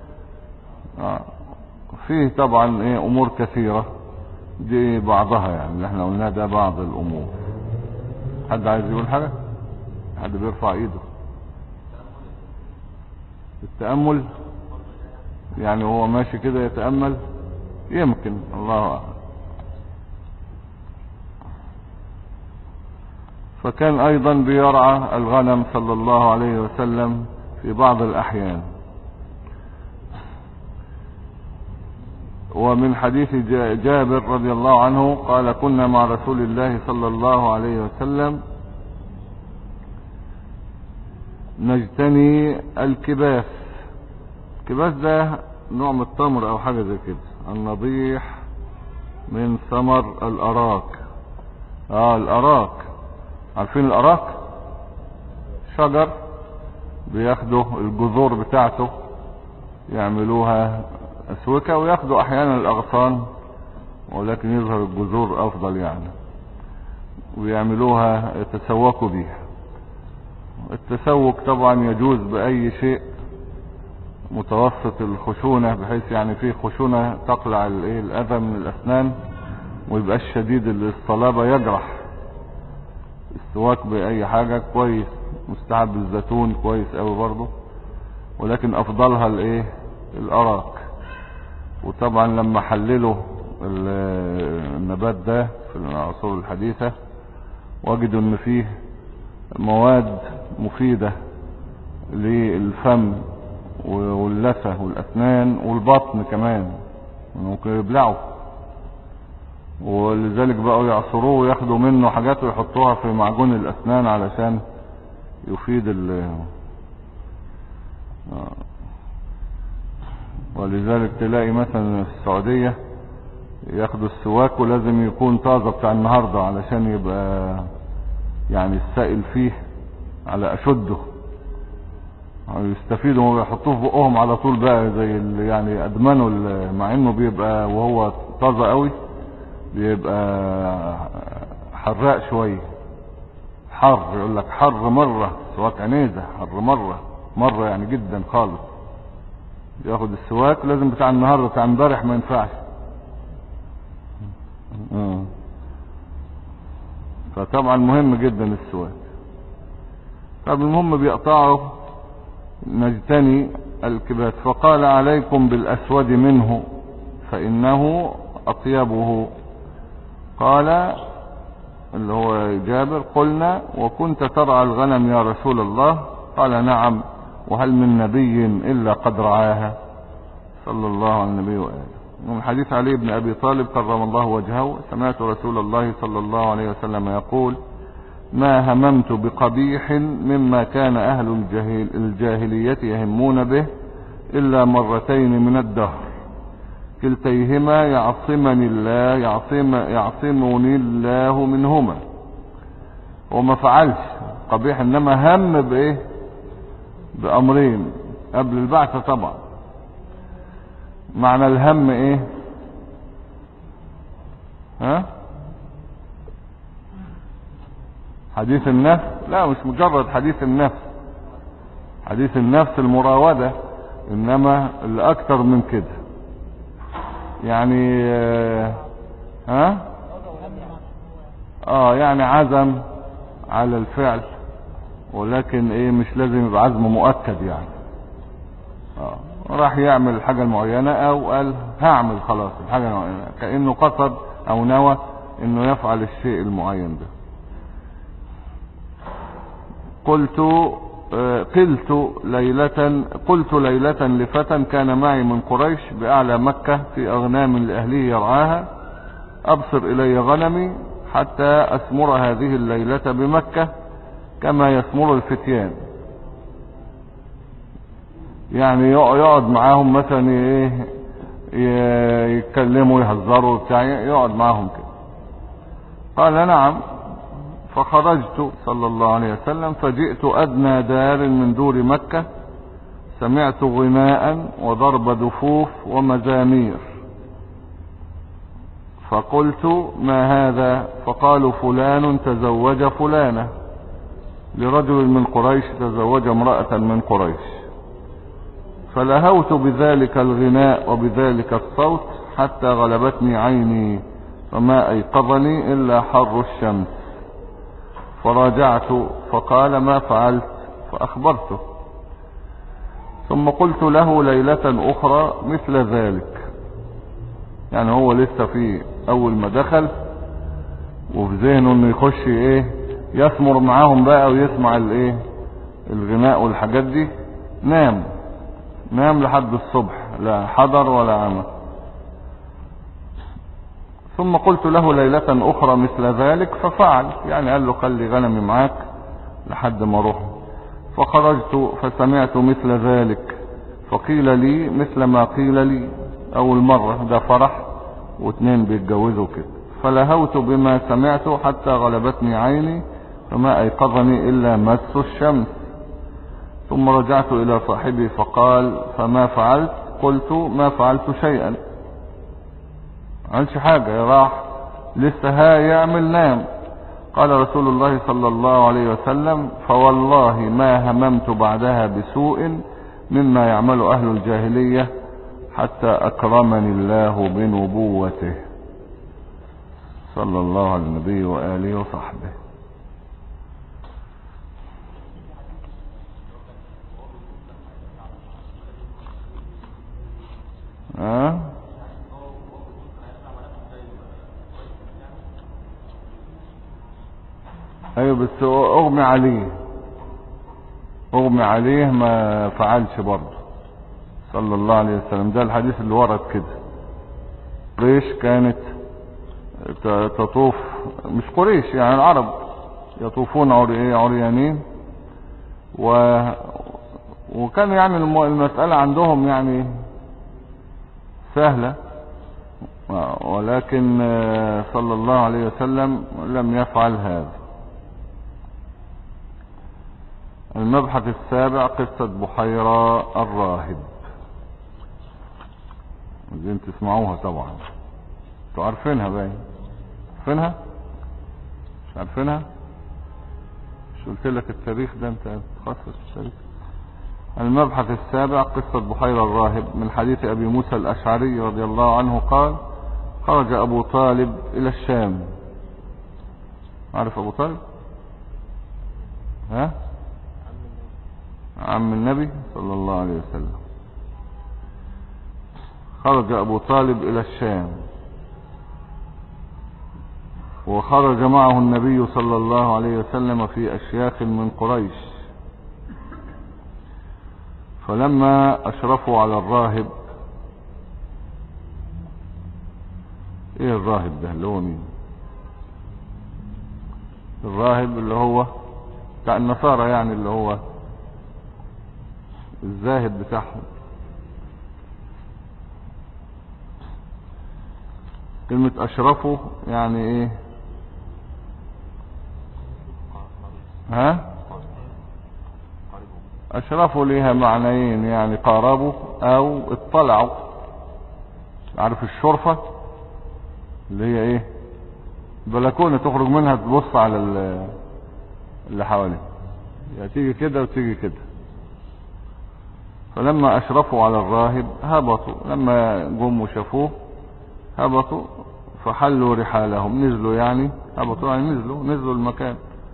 فيه طبعا امور كثيرة، دي بعضها يعني اللي احنا قلناه ده بعض الامور. حد عايز يقول حاجة؟ حد بيرفع ايده؟ التأمل يعني هو ماشي كده يتأمل، يمكن، الله أعلم. فكان ايضا بيرعى الغنم صلى الله عليه وسلم في بعض الاحيان. ومن حديث جابر رضي الله عنه قال كنا مع رسول الله صلى الله عليه وسلم نجتني الكباس. الكباس ده نوع من التمر او حاجة زي كده، النضيح من ثمر الاراك. الاراك، عارفين الاراك؟ شجر بياخدوا الجذور بتاعته يعملوها اسوكة، وياخدوا احيانا الاغصان، ولكن يظهر الجذور افضل يعني، ويعملوها يتسوقوا بيها. التسوق طبعا يجوز باي شيء متوسط الخشونة، بحيث يعني فيه خشونة تقلع الاذى من الاسنان، ويبقاش شديد الصلابة يجرح. السواك باي حاجة كويس، مستحب الزيتون كويس قوي برضه، ولكن افضلها الاراك. وطبعا لما حللوا النبات ده في العصور الحديثة وجدوا ان فيه مواد مفيدة للفم واللثة والاسنان والبطن كمان، ممكن يبلعوا، ولذلك بقوا يعصروه وياخدوا منه حاجات ويحطوها في معجون الاسنان علشان يفيد ولذلك تلاقي مثلا في السعودية ياخدوا السواك ولازم يكون طازة بتاع النهاردة علشان يبقى يعني السائل فيه على اشده، يستفيدوا ويحطوه في بقهم على طول بقى زي يعني ادمنوا، مع انه بيبقى وهو طازة قوي بيبقى حراق شوية، حر، يقول لك حر مرة سواك عنيزة، حر مرة يعني جدا خالص. ياخد السواك لازم بتاع النهاردة، بتاع امبارح ما ينفعش. فطبعا مهم جدا السواك. طب المهم بيقطعوا نجتني الكبات، فقال عليكم بالاسود منه فانه اطيبه. قال اللي هو جابر قلنا وكنت ترعى الغنم يا رسول الله؟ قال نعم، وهل من نبي الا قد رعاها، صلى الله على النبي وآله. من حديث علي بن ابي طالب كرم الله وجهه سمعت رسول الله صلى الله عليه وسلم يقول ما هممت بقبيح مما كان اهل الجاهلية يهمون به الا مرتين من الدهر كلتيهما يعصمني الله منهما. وما فعلش قبيح، انما هم بامرين قبل البعثة طبعا. معنى الهم حديث النفس؟ لا، مش مجرد حديث النفس، حديث النفس المراودة، انما اللي اكتر من كده يعني يعني عزم على الفعل، ولكن مش لازم يبقى عزم مؤكد يعني. راح يعمل الحاجة المعينة او قال هعمل خلاص الحاجة المعينة، كأنه قصد او نوى انه يفعل الشيء المعين ده. قلت ليلة لفتى كان معي من قريش بأعلى مكة في أغنام لأهله يرعاها أبصر إلي غنمي حتى أسمر هذه الليلة بمكة كما يسمر الفتيان. يعني يقعد معاهم مثلا يتكلموا يهزروا بتاع، يقعد معاهم كده. قال نعم، فخرجت صلى الله عليه وسلم فجئت أدنى دار من دور مكة، سمعت غناء وضرب دفوف ومزامير، فقلت ما هذا؟ فقالوا فلان تزوج فلانة، لرجل من قريش تزوج امرأة من قريش. فلهوت بذلك الغناء وبذلك الصوت حتى غلبتني عيني، فما أيقظني إلا حر الشمس. فراجعت فقال ما فعلت؟ فأخبرته. ثم قلت له ليلة أخرى مثل ذلك. يعني هو لسه في أول ما دخل وفي ذهنه انه يخش ايه يثمر معاهم بقى ويسمع الايه الغناء والحاجات دي، نام لحد الصبح، لا حضر ولا عمل. ثم قلت له ليلة أخرى مثل ذلك ففعل، يعني قال له خلي غنمي معاك لحد ما اروح. فخرجت فسمعت مثل ذلك، فقيل لي مثل ما قيل لي أول مرة، ده فرح واتنين بيتجوزوا كده. فلهوت بما سمعت حتى غلبتني عيني، فما أيقظني إلا مس الشمس. ثم رجعت إلى صاحبي فقال فما فعلت؟ قلت ما فعلت شيئا، عملش حاجة، راح لسه يعمل نام. قال رسول الله صلى الله عليه وسلم فوالله ما هممت بعدها بسوء مما يعمل أهل الجاهلية حتى أكرمني الله بنبوته، صلى الله على النبي وآله وصحبه. ايوه بس اغمي عليه ما فعلش برضه صلى الله عليه وسلم. ده الحديث اللي ورد كده. قريش كانت تطوف، مش قريش يعني العرب، يطوفون عريانين، وكان يعني المسألة عندهم يعني سهلة، ولكن صلى الله عليه وسلم لم يفعل هذا. المبحث السابع قصة بحيرة الراهب. عايزين تسمعوها طبعا، انتوا عارفينها باين، عارفينها مش عارفينها؟ مش قلت لك التاريخ ده، انت تخصص التاريخ. المبحث السابع قصة بحيرة الراهب. من حديث أبي موسى الأشعري رضي الله عنه قال خرج أبو طالب إلى الشام. عارف أبو طالب؟ ها؟ عم النبي صلى الله عليه وسلم. خرج أبو طالب إلى الشام، وخرج معه النبي صلى الله عليه وسلم في أشياخ من قريش. فلما أشرفوا على الراهب، ايه الراهب ده اللي هو مين؟ الراهب اللي هو بتاع النصارى، يعني اللي هو الزاهد بتاعهم. كلمة أشرفوا يعني ايه؟ ها؟ أشرفوا ليها معنيين، يعني قاربوا أو اطلعوا. عارف الشرفة اللي هي ايه؟ بلكونة تخرج منها تبص على اللي حواليه، يعني تيجي كده وتيجي كده. فلما أشرفوا على الراهب هبطوا، لما جم وشافوه هبطوا فحلوا رحالهم، نزلوا يعني هبطوا يعني نزلوا المكان.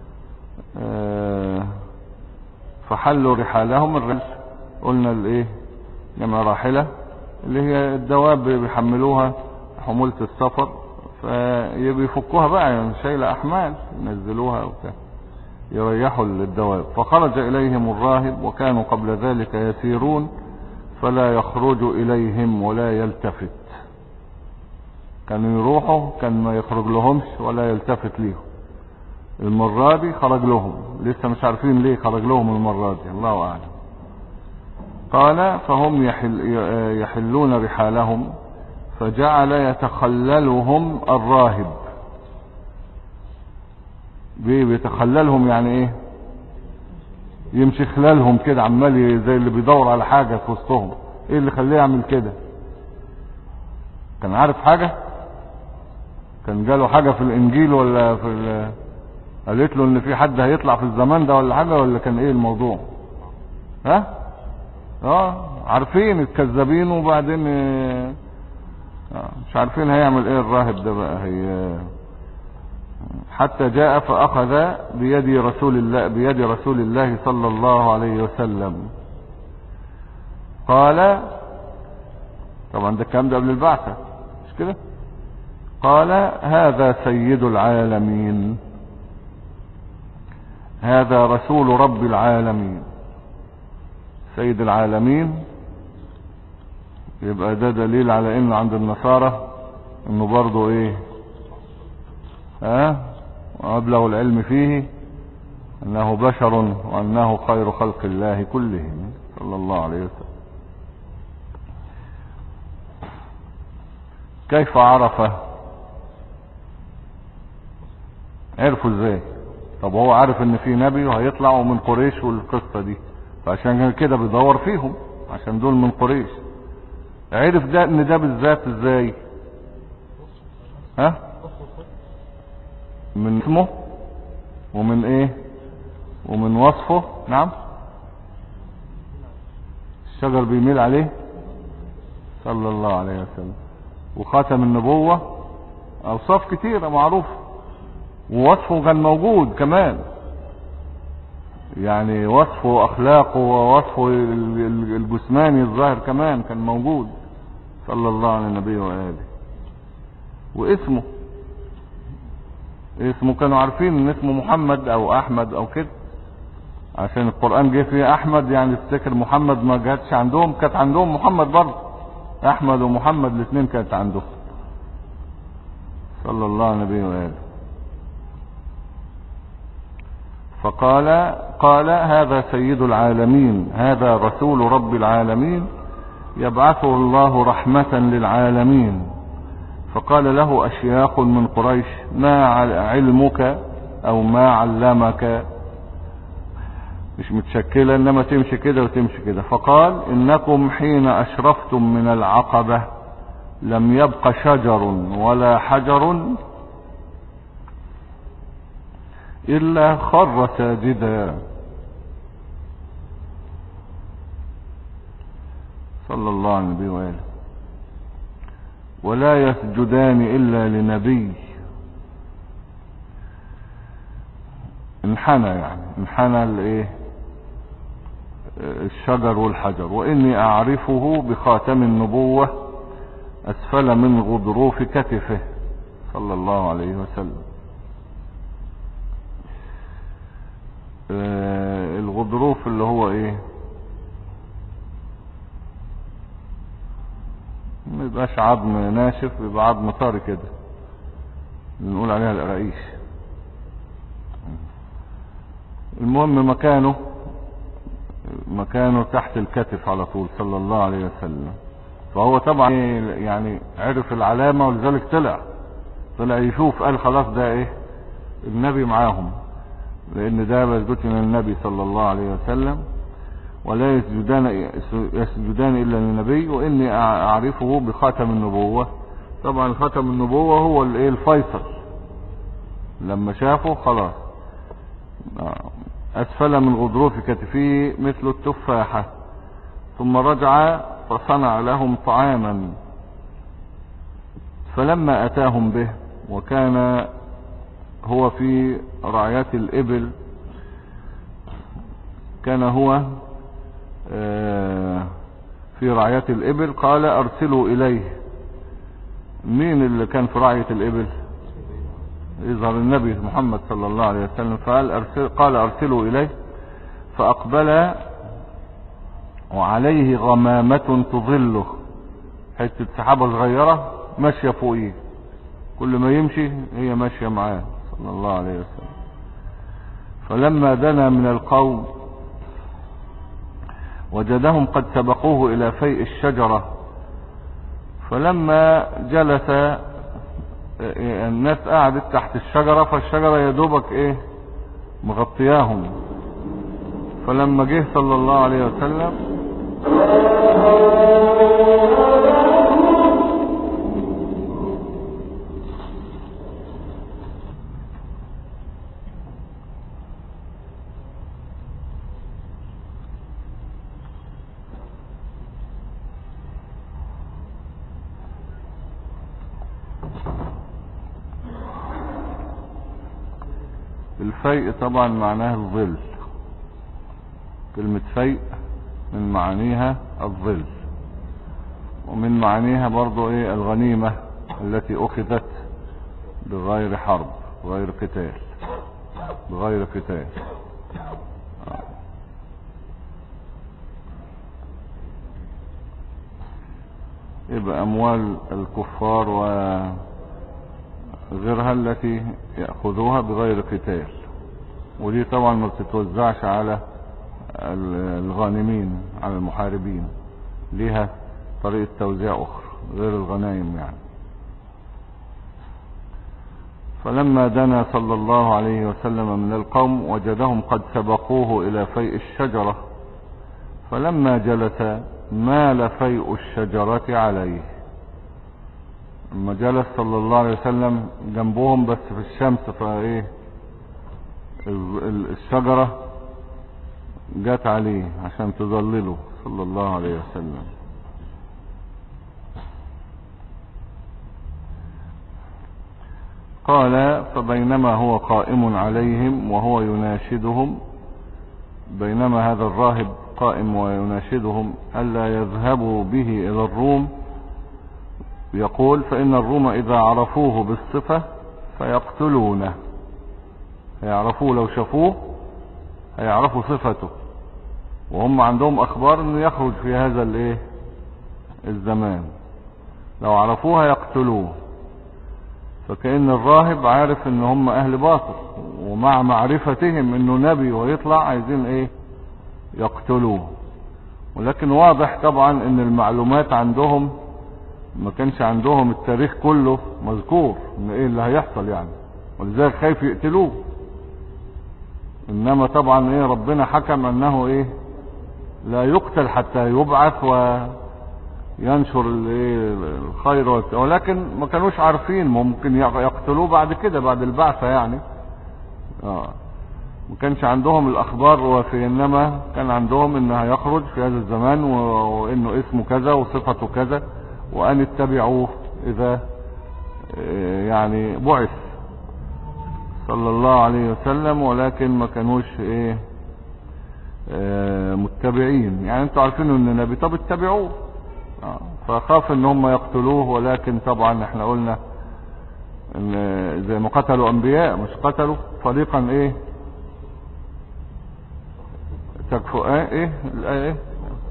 فحلوا رحالهم. الرحل قلنا الايه؟ جمع راحلة، اللي هي الدواب بيحملوها حمولة السفر، فيفكوها بقى يعني شايلة أحمال، ينزلوها وبتاع يريحوا الدواب. فخرج إليهم الراهب، وكانوا قبل ذلك يسيرون فلا يخرج إليهم ولا يلتفت. كانوا يروحوا كان ما يخرج لهمش ولا يلتفت ليهم. المرة دي خرج لهم، لسه مش عارفين ليه خرج لهم المرة دي، الله أعلم. قال فهم يحلون رحالهم، فجعل يتخللهم الراهب، بيتخللهم يعني ايه؟ يمشي خلالهم كده عمال زي اللي بيدور على حاجة في وسطهم. ايه اللي خليه يعمل كده؟ كان عارف حاجة؟ كان جاله حاجة في الانجيل ولا قالت له ان في حد هيطلع في الزمان ده ولا حاجة، ولا كان ايه الموضوع؟ ها؟ عارفين الكذابين، وبعدين مش عارفين هيعمل ايه الراهب ده بقى. هي حتى جاء فأخذ بيد رسول الله صلى الله عليه وسلم. قال، طبعا ده الكلام ده قبل البعثة مش كده؟ قال: هذا سيد العالمين، هذا رسول رب العالمين. سيد العالمين يبقى ده دليل على انه عند النصارى انه برضو ايه؟ وأبلغ العلم فيه انه بشر وانه خير خلق الله كلهم صلى الله عليه وسلم. كيف عرفه؟ عرفوا ازاي؟ طب هو عارف ان في نبي وهيطلعوا من قريش والقصة دي، فعشان كده بيدور فيهم عشان دول من قريش. عرف ده ان ده بالذات ازاي؟ من اسمه ومن ايه؟ ومن وصفه. نعم، الشجر بيميل عليه صلى الله عليه وسلم، وخاتم النبوة، اوصاف كتيرة معروفة، ووصفه كان موجود كمان، يعني وصفه واخلاقه ووصفه الجسماني الظاهر كمان كان موجود صلى الله على النبي وآله. واسمه كانوا عارفين ان اسمه محمد او احمد او كده، عشان القرآن جه فيه احمد، يعني تفتكر محمد ما جاتش عندهم، كانت عندهم محمد برضه. احمد ومحمد الاثنين كانت عندهم صلى الله على النبي وآله. قال: هذا سيد العالمين، هذا رسول رب العالمين، يبعثه الله رحمة للعالمين. فقال له أشياخ من قريش: ما علمك أو ما علمك؟ مش متشكلة، إنما تمشي كده وتمشي كده. فقال: إنكم حين أشرفتم من العقبة لم يبق شجر ولا حجر إلا خر ساجدا صلى الله عليه النبي وآله. ولا يسجدان إلا لنبي. انحنى الايه؟ الشجر والحجر. وإني أعرفه بخاتم النبوة أسفل من غضروف كتفه صلى الله عليه وسلم. الغضروف اللي هو ايه؟ ما يبقاش عظم ناشف، يبقى عظم طري كده، نقول عليها القراقيش. المهم مكانه تحت الكتف على طول صلى الله عليه وسلم. فهو طبعا يعني عرف العلامة، ولذلك طلع يشوف، قال خلاص ده ايه؟ النبي معاهم، لان ده بثبت من النبي صلى الله عليه وسلم. ولا يسجدان الا للنبي. واني اعرفه بخاتم النبوة. طبعا خاتم النبوة هو الايه؟ الفيصل. لما شافه خلاص اسفل من غضروف كتفه مثل التفاحة. ثم رجع فصنع لهم طعاما، فلما اتاهم به، وكان هو في رعاية الإبل، كان هو في رعاية الإبل، قال: أرسلوا إليه. مين اللي كان في رعاية الإبل؟ يظهر النبي محمد صلى الله عليه وسلم. قال: أرسلوا إليه. فأقبل وعليه غمامة تظله، حتة سحابة صغيرة ماشية فوقيه، كل ما يمشي هي ماشية معاه صلى الله عليه وسلم. فلما دنا من القوم وجدهم قد سبقوه إلى فيء الشجرة، فلما جلس الناس قعدت تحت الشجرة، فالشجرة يا دوبك ايه مغطياهم. فلما جه صلى الله عليه وسلم الفيء طبعا معناه الظل. كلمة فيء من معانيها الظل، ومن معانيها برضو ايه الغنيمة التي اخذت بغير حرب، بغير قتال، بغير قتال. يبقى اموال الكفار وغيرها التي يأخذوها بغير قتال، ودي طبعا ما بتتوزعش على الغانمين، على المحاربين، ليها طريقة توزيع اخرى غير الغنائم يعني. فلما دنا صلى الله عليه وسلم من القوم وجدهم قد سبقوه الى فيء الشجرة، فلما جلس مال فيء الشجرة عليه. لما جلس صلى الله عليه وسلم جنبهم بس في الشمس، فايه الشجرة جات عليه عشان تظلله صلى الله عليه وسلم. قال فبينما هو قائم عليهم وهو يناشدهم، بينما هذا الراهب قائم ويناشدهم ألا يذهبوا به إلى الروم، يقول فإن الروم إذا عرفوه بالصفة فيقتلونه. هيعرفوه لو شافوه، هيعرفوا صفته، وهم عندهم أخبار أنه يخرج في هذا الايه الزمان. لو عرفوه هيقتلوه. فكأن الراهب عارف ان هم اهل باطل، ومع معرفتهم انه نبي ويطلع عايزين ايه يقتلوه. ولكن واضح طبعا ان المعلومات عندهم ما كانش عندهم التاريخ كله مذكور ان ايه اللي هيحصل يعني، ولذلك خايف يقتلوه. انما طبعا ايه ربنا حكم انه ايه لا يقتل حتى يبعث وينشر الخير، ولكن ما كانوش عارفين ممكن يقتلوه بعد كده بعد البعثة يعني. ما كانش عندهم الاخبار وفي، انما كان عندهم انه هيخرج في هذا الزمان وانه اسمه كذا وصفته كذا، وان اتبعوه اذا يعني بعث صلى الله عليه وسلم. ولكن ما كانوش ايه متبعين يعني. انتوا عارفين ان النبي، طب اتبعوه. فخاف ان هم يقتلوه. ولكن طبعا احنا قلنا ان زي ما قتلوا انبياء، مش قتلوا فريقا ايه تكفوا ايه الايه ايه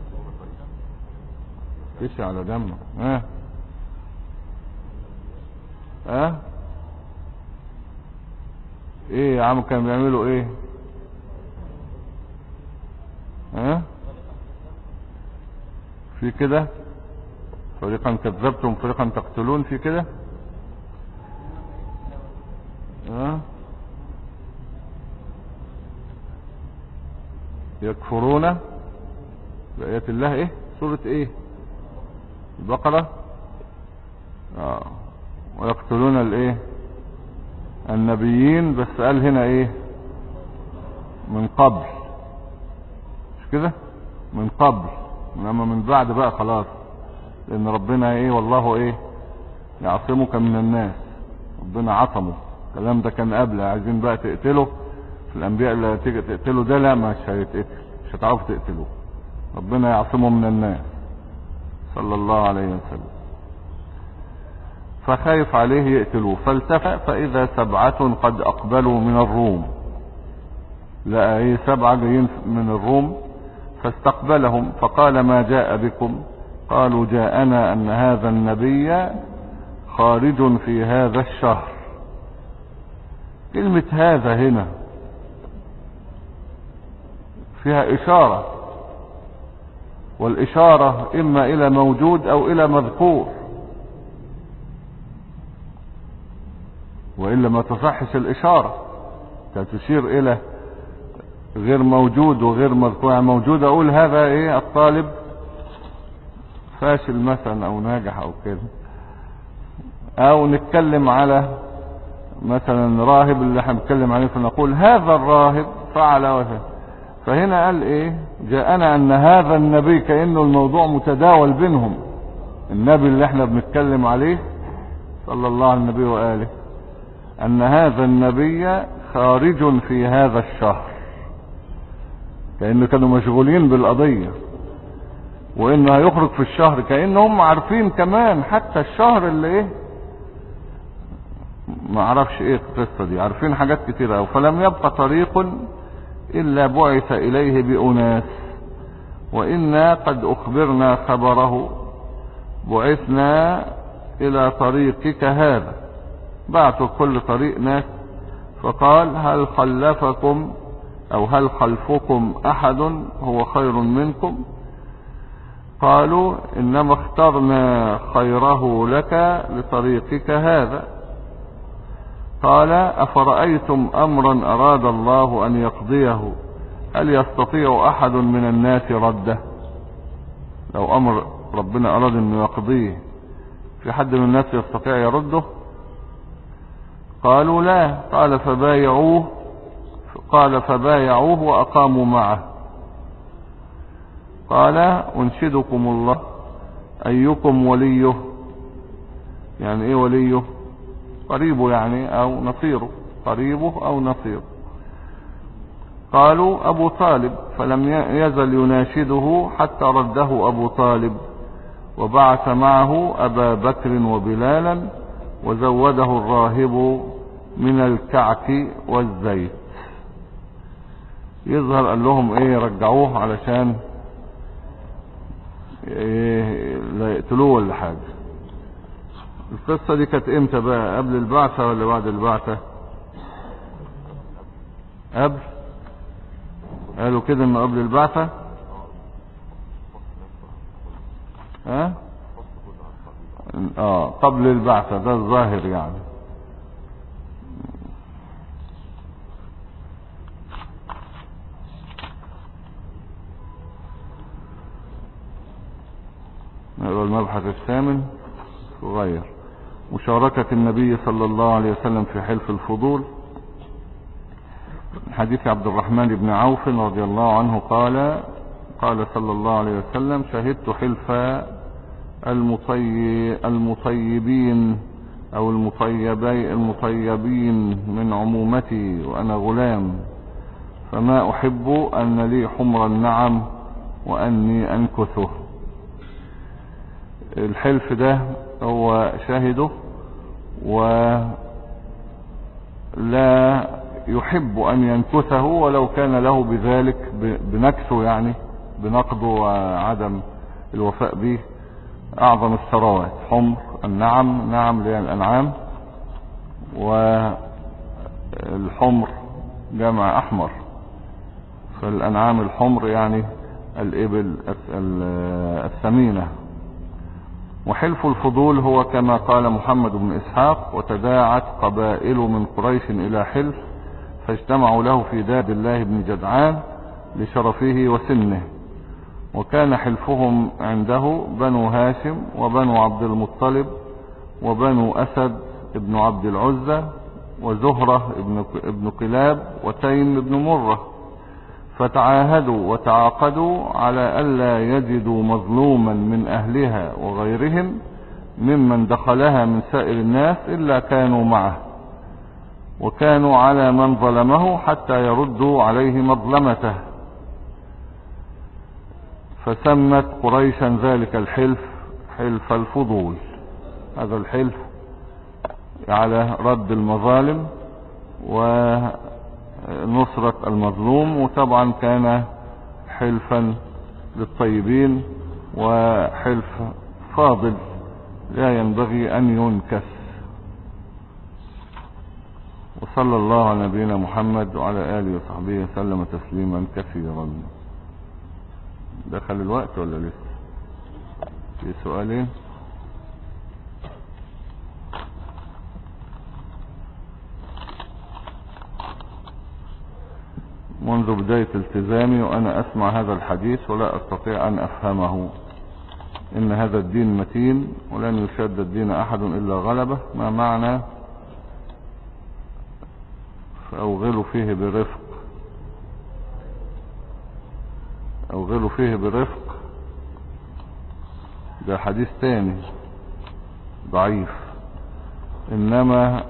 ايش على دمه ايه يا عم كانوا بيعملوا ايه في كده فريقا كذبتم فريقا تقتلون، في كده يكفرون بآيات الله. ايه سورة ايه البقرة؟ ويقتلون الايه النبيين، بس قال هنا ايه من قبل، مش كده من قبل، انما من بعد بقى خلاص، لان ربنا ايه والله ايه يعصمك من الناس، ربنا عصمه. الكلام ده كان قبل، عايزين بقى تقتله في الانبياء اللي تيجي تقتله ده، لا مش هيتقتل، مش هتعرفوا تقتلوه، ربنا يعصمه من الناس صلى الله عليه وسلم. فخايف عليه يقتلوه. فالتفت فإذا 7 قد أقبلوا من الروم، لقى ايه 7 جايين من الروم، فاستقبلهم فقال ما جاء بكم؟ قالوا جاءنا أن هذا النبي خارج في هذا الشهر. كلمة هذا هنا فيها إشارة، والإشارة إما إلى موجود أو إلى مذكور. وإلا ما تصحش الإشارة، تشير إلى غير موجود وغير مذكور. يعني موجود أقول هذا إيه الطالب فاشل مثلا أو ناجح أو كده، أو نتكلم على مثلا راهب اللي احنا بنتكلم عليه فنقول هذا الراهب فعل وفعل. فهنا قال ايه جاءنا ان هذا النبي، كأنه الموضوع متداول بينهم، النبي اللي احنا بنتكلم عليه صلى الله عليه النبي وآله، ان هذا النبي خارج في هذا الشهر، كأنه كانوا مشغولين بالقضية، وانه هيخرج في الشهر، كأنهم عارفين كمان حتى الشهر اللي ايه ما عرفش ايه القصة دي، عارفين حاجات كتيرة أوي. فلم يبقى طريق إلا بعث إليه بأناس، وإنا قد أخبرنا خبره، بعثنا إلى طريقك هذا. بعثوا كل طريق ناس، فقال هل خلفكم أو هل خلفكم أحد هو خير منكم؟ قالوا إنما اخترنا خيره لك لطريقك هذا. قال أفرأيتم أمرا أراد الله أن يقضيه هل يستطيع أحد من الناس رده؟ لو أمر ربنا أراد أن يقضيه في حد من الناس يستطيع يرده؟ قالوا لا. قال فبايعوه وأقاموا معه. قال أنشدكم الله أيكم وليه؟ يعني إيه وليه؟ قريبه يعني أو نصيره، قريبه أو نصيره. قالوا أبو طالب، فلم يزل يناشده حتى رده أبو طالب، وبعث معه أبا بكر وبلالا، وزوده الراهب من الكعك والزيت. يظهر قال لهم ايه رجعوه علشان إيه لا يقتلوه ولا حاجة. القصة دي كانت امتى بقى؟ قبل البعثة ولا بعد البعثة؟ قبل، قالوا كده انه قبل البعثة. ها قبل البعثة، ده الظاهر يعني. نقرأ المبحث الثامن صغير. مشاركة النبي صلى الله عليه وسلم في حلف الفضول. حديث عبد الرحمن بن عوف رضي الله عنه قال صلى الله عليه وسلم شهدت حلف المطيبين أو المطيبين من عمومتي وأنا غلام، فما أحب أن لي حمر النعم وأني أنكثه. الحلف ده هو شاهده ولا يحب أن ينكثه ولو كان له بذلك بنكثه، يعني بنقضه وعدم الوفاء به أعظم الثروات. حمر النعم، نعم لها الأنعام، والحمر جمع أحمر، فالأنعام الحمر يعني الإبل الثمينة. وحلف الفضول هو كما قال محمد بن إسحاق وتداعت قبائل من قريش إلى حلف، فاجتمعوا له في داد الله بن جدعان لشرفه وسنه، وكان حلفهم عنده بنو هاشم وبنو عبد المطلب وبنو أسد ابن عبد العزة وزهرة ابن قلاب وتيم ابن مرة، فتعاهدوا وتعاقدوا على ألا يجدوا مظلوما من أهلها وغيرهم ممن دخلها من سائر الناس إلا كانوا معه، وكانوا على من ظلمه حتى يردوا عليه مظلمته. فسمت قريشا ذلك الحلف حلف الفضول. هذا الحلف على رد المظالم ونصرة المظلوم، وطبعا كان حلفا للطيبين وحلف فاضل لا ينبغي أن ينكس. وصلى الله على نبينا محمد وعلى آله وصحبه وسلم تسليما كثيرا. دخل الوقت ولا لسه؟ في سؤالين. منذ بداية التزامي وأنا أسمع هذا الحديث ولا أستطيع أن أفهمه. إن هذا الدين متين ولن يشد الدين أحد إلا غلبه. ما معنى فأوغلوا فيه برفق؟ أوغلوا فيه برفق ده حديث تاني ضعيف. إنما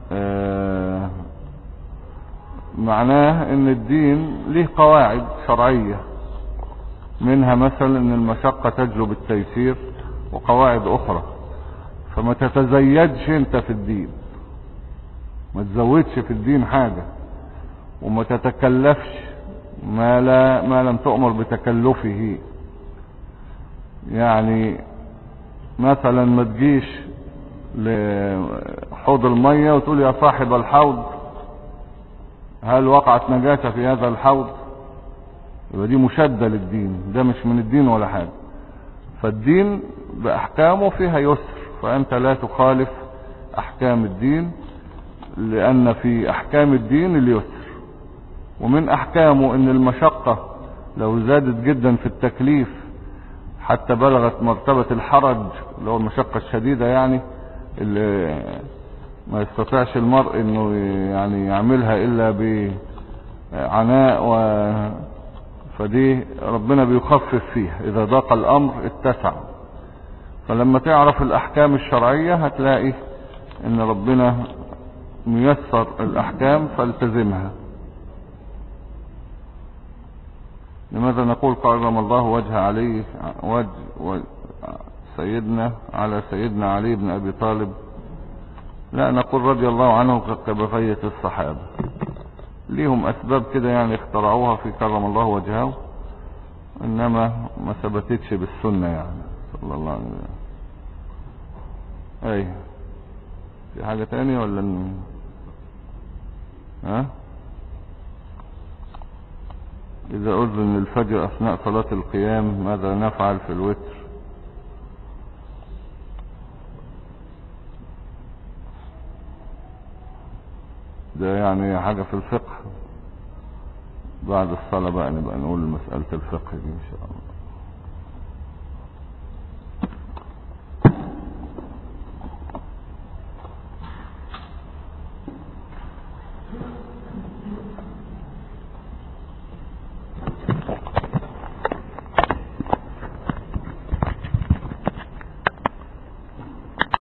معناه ان الدين له قواعد شرعية، منها مثلا ان المشقة تجلب التيسير وقواعد اخرى. فما تتزيدش انت في الدين، ما تزودش في الدين حاجة، وما تتكلفش ما لم تؤمر بتكلفه. يعني مثلا ما تجيش لحوض المية وتقول يا صاحب الحوض هل وقعت نجاسة في هذا الحوض؟ يبقى دي مشدة للدين، ده مش من الدين ولا حاجة. فالدين بأحكامه فيها يسر، فأنت لا تخالف أحكام الدين، لأن في أحكام الدين اليسر. ومن أحكامه أن المشقة لو زادت جدا في التكليف حتى بلغت مرتبة الحرج اللي هو المشقة الشديدة، يعني اللي ما يستطيعش المرء انه يعني يعملها الا بعناء فدي ربنا بيخفف فيها. اذا ضاق الامر اتسع. فلما تعرف الاحكام الشرعية هتلاقي ان ربنا ميسر الاحكام فالتزمها. لماذا نقول كرم الله وجه علي سيدنا على سيدنا علي بن ابي طالب؟ لا نقول رضي الله عنه كبقية الصحابة. ليهم اسباب كده يعني اخترعوها في كرم الله وجهه، انما ما ثبتتش بالسنة يعني صلى الله عليه وسلم. اي في حاجة تانية ولا ها؟ اذا اذن الفجر اثناء صلاة القيام ماذا نفعل في الوتر؟ ده يعني حاجة في الفقه، بعد الصلاة بقى نبقى نقول مسألة الفقه دي ان شاء الله.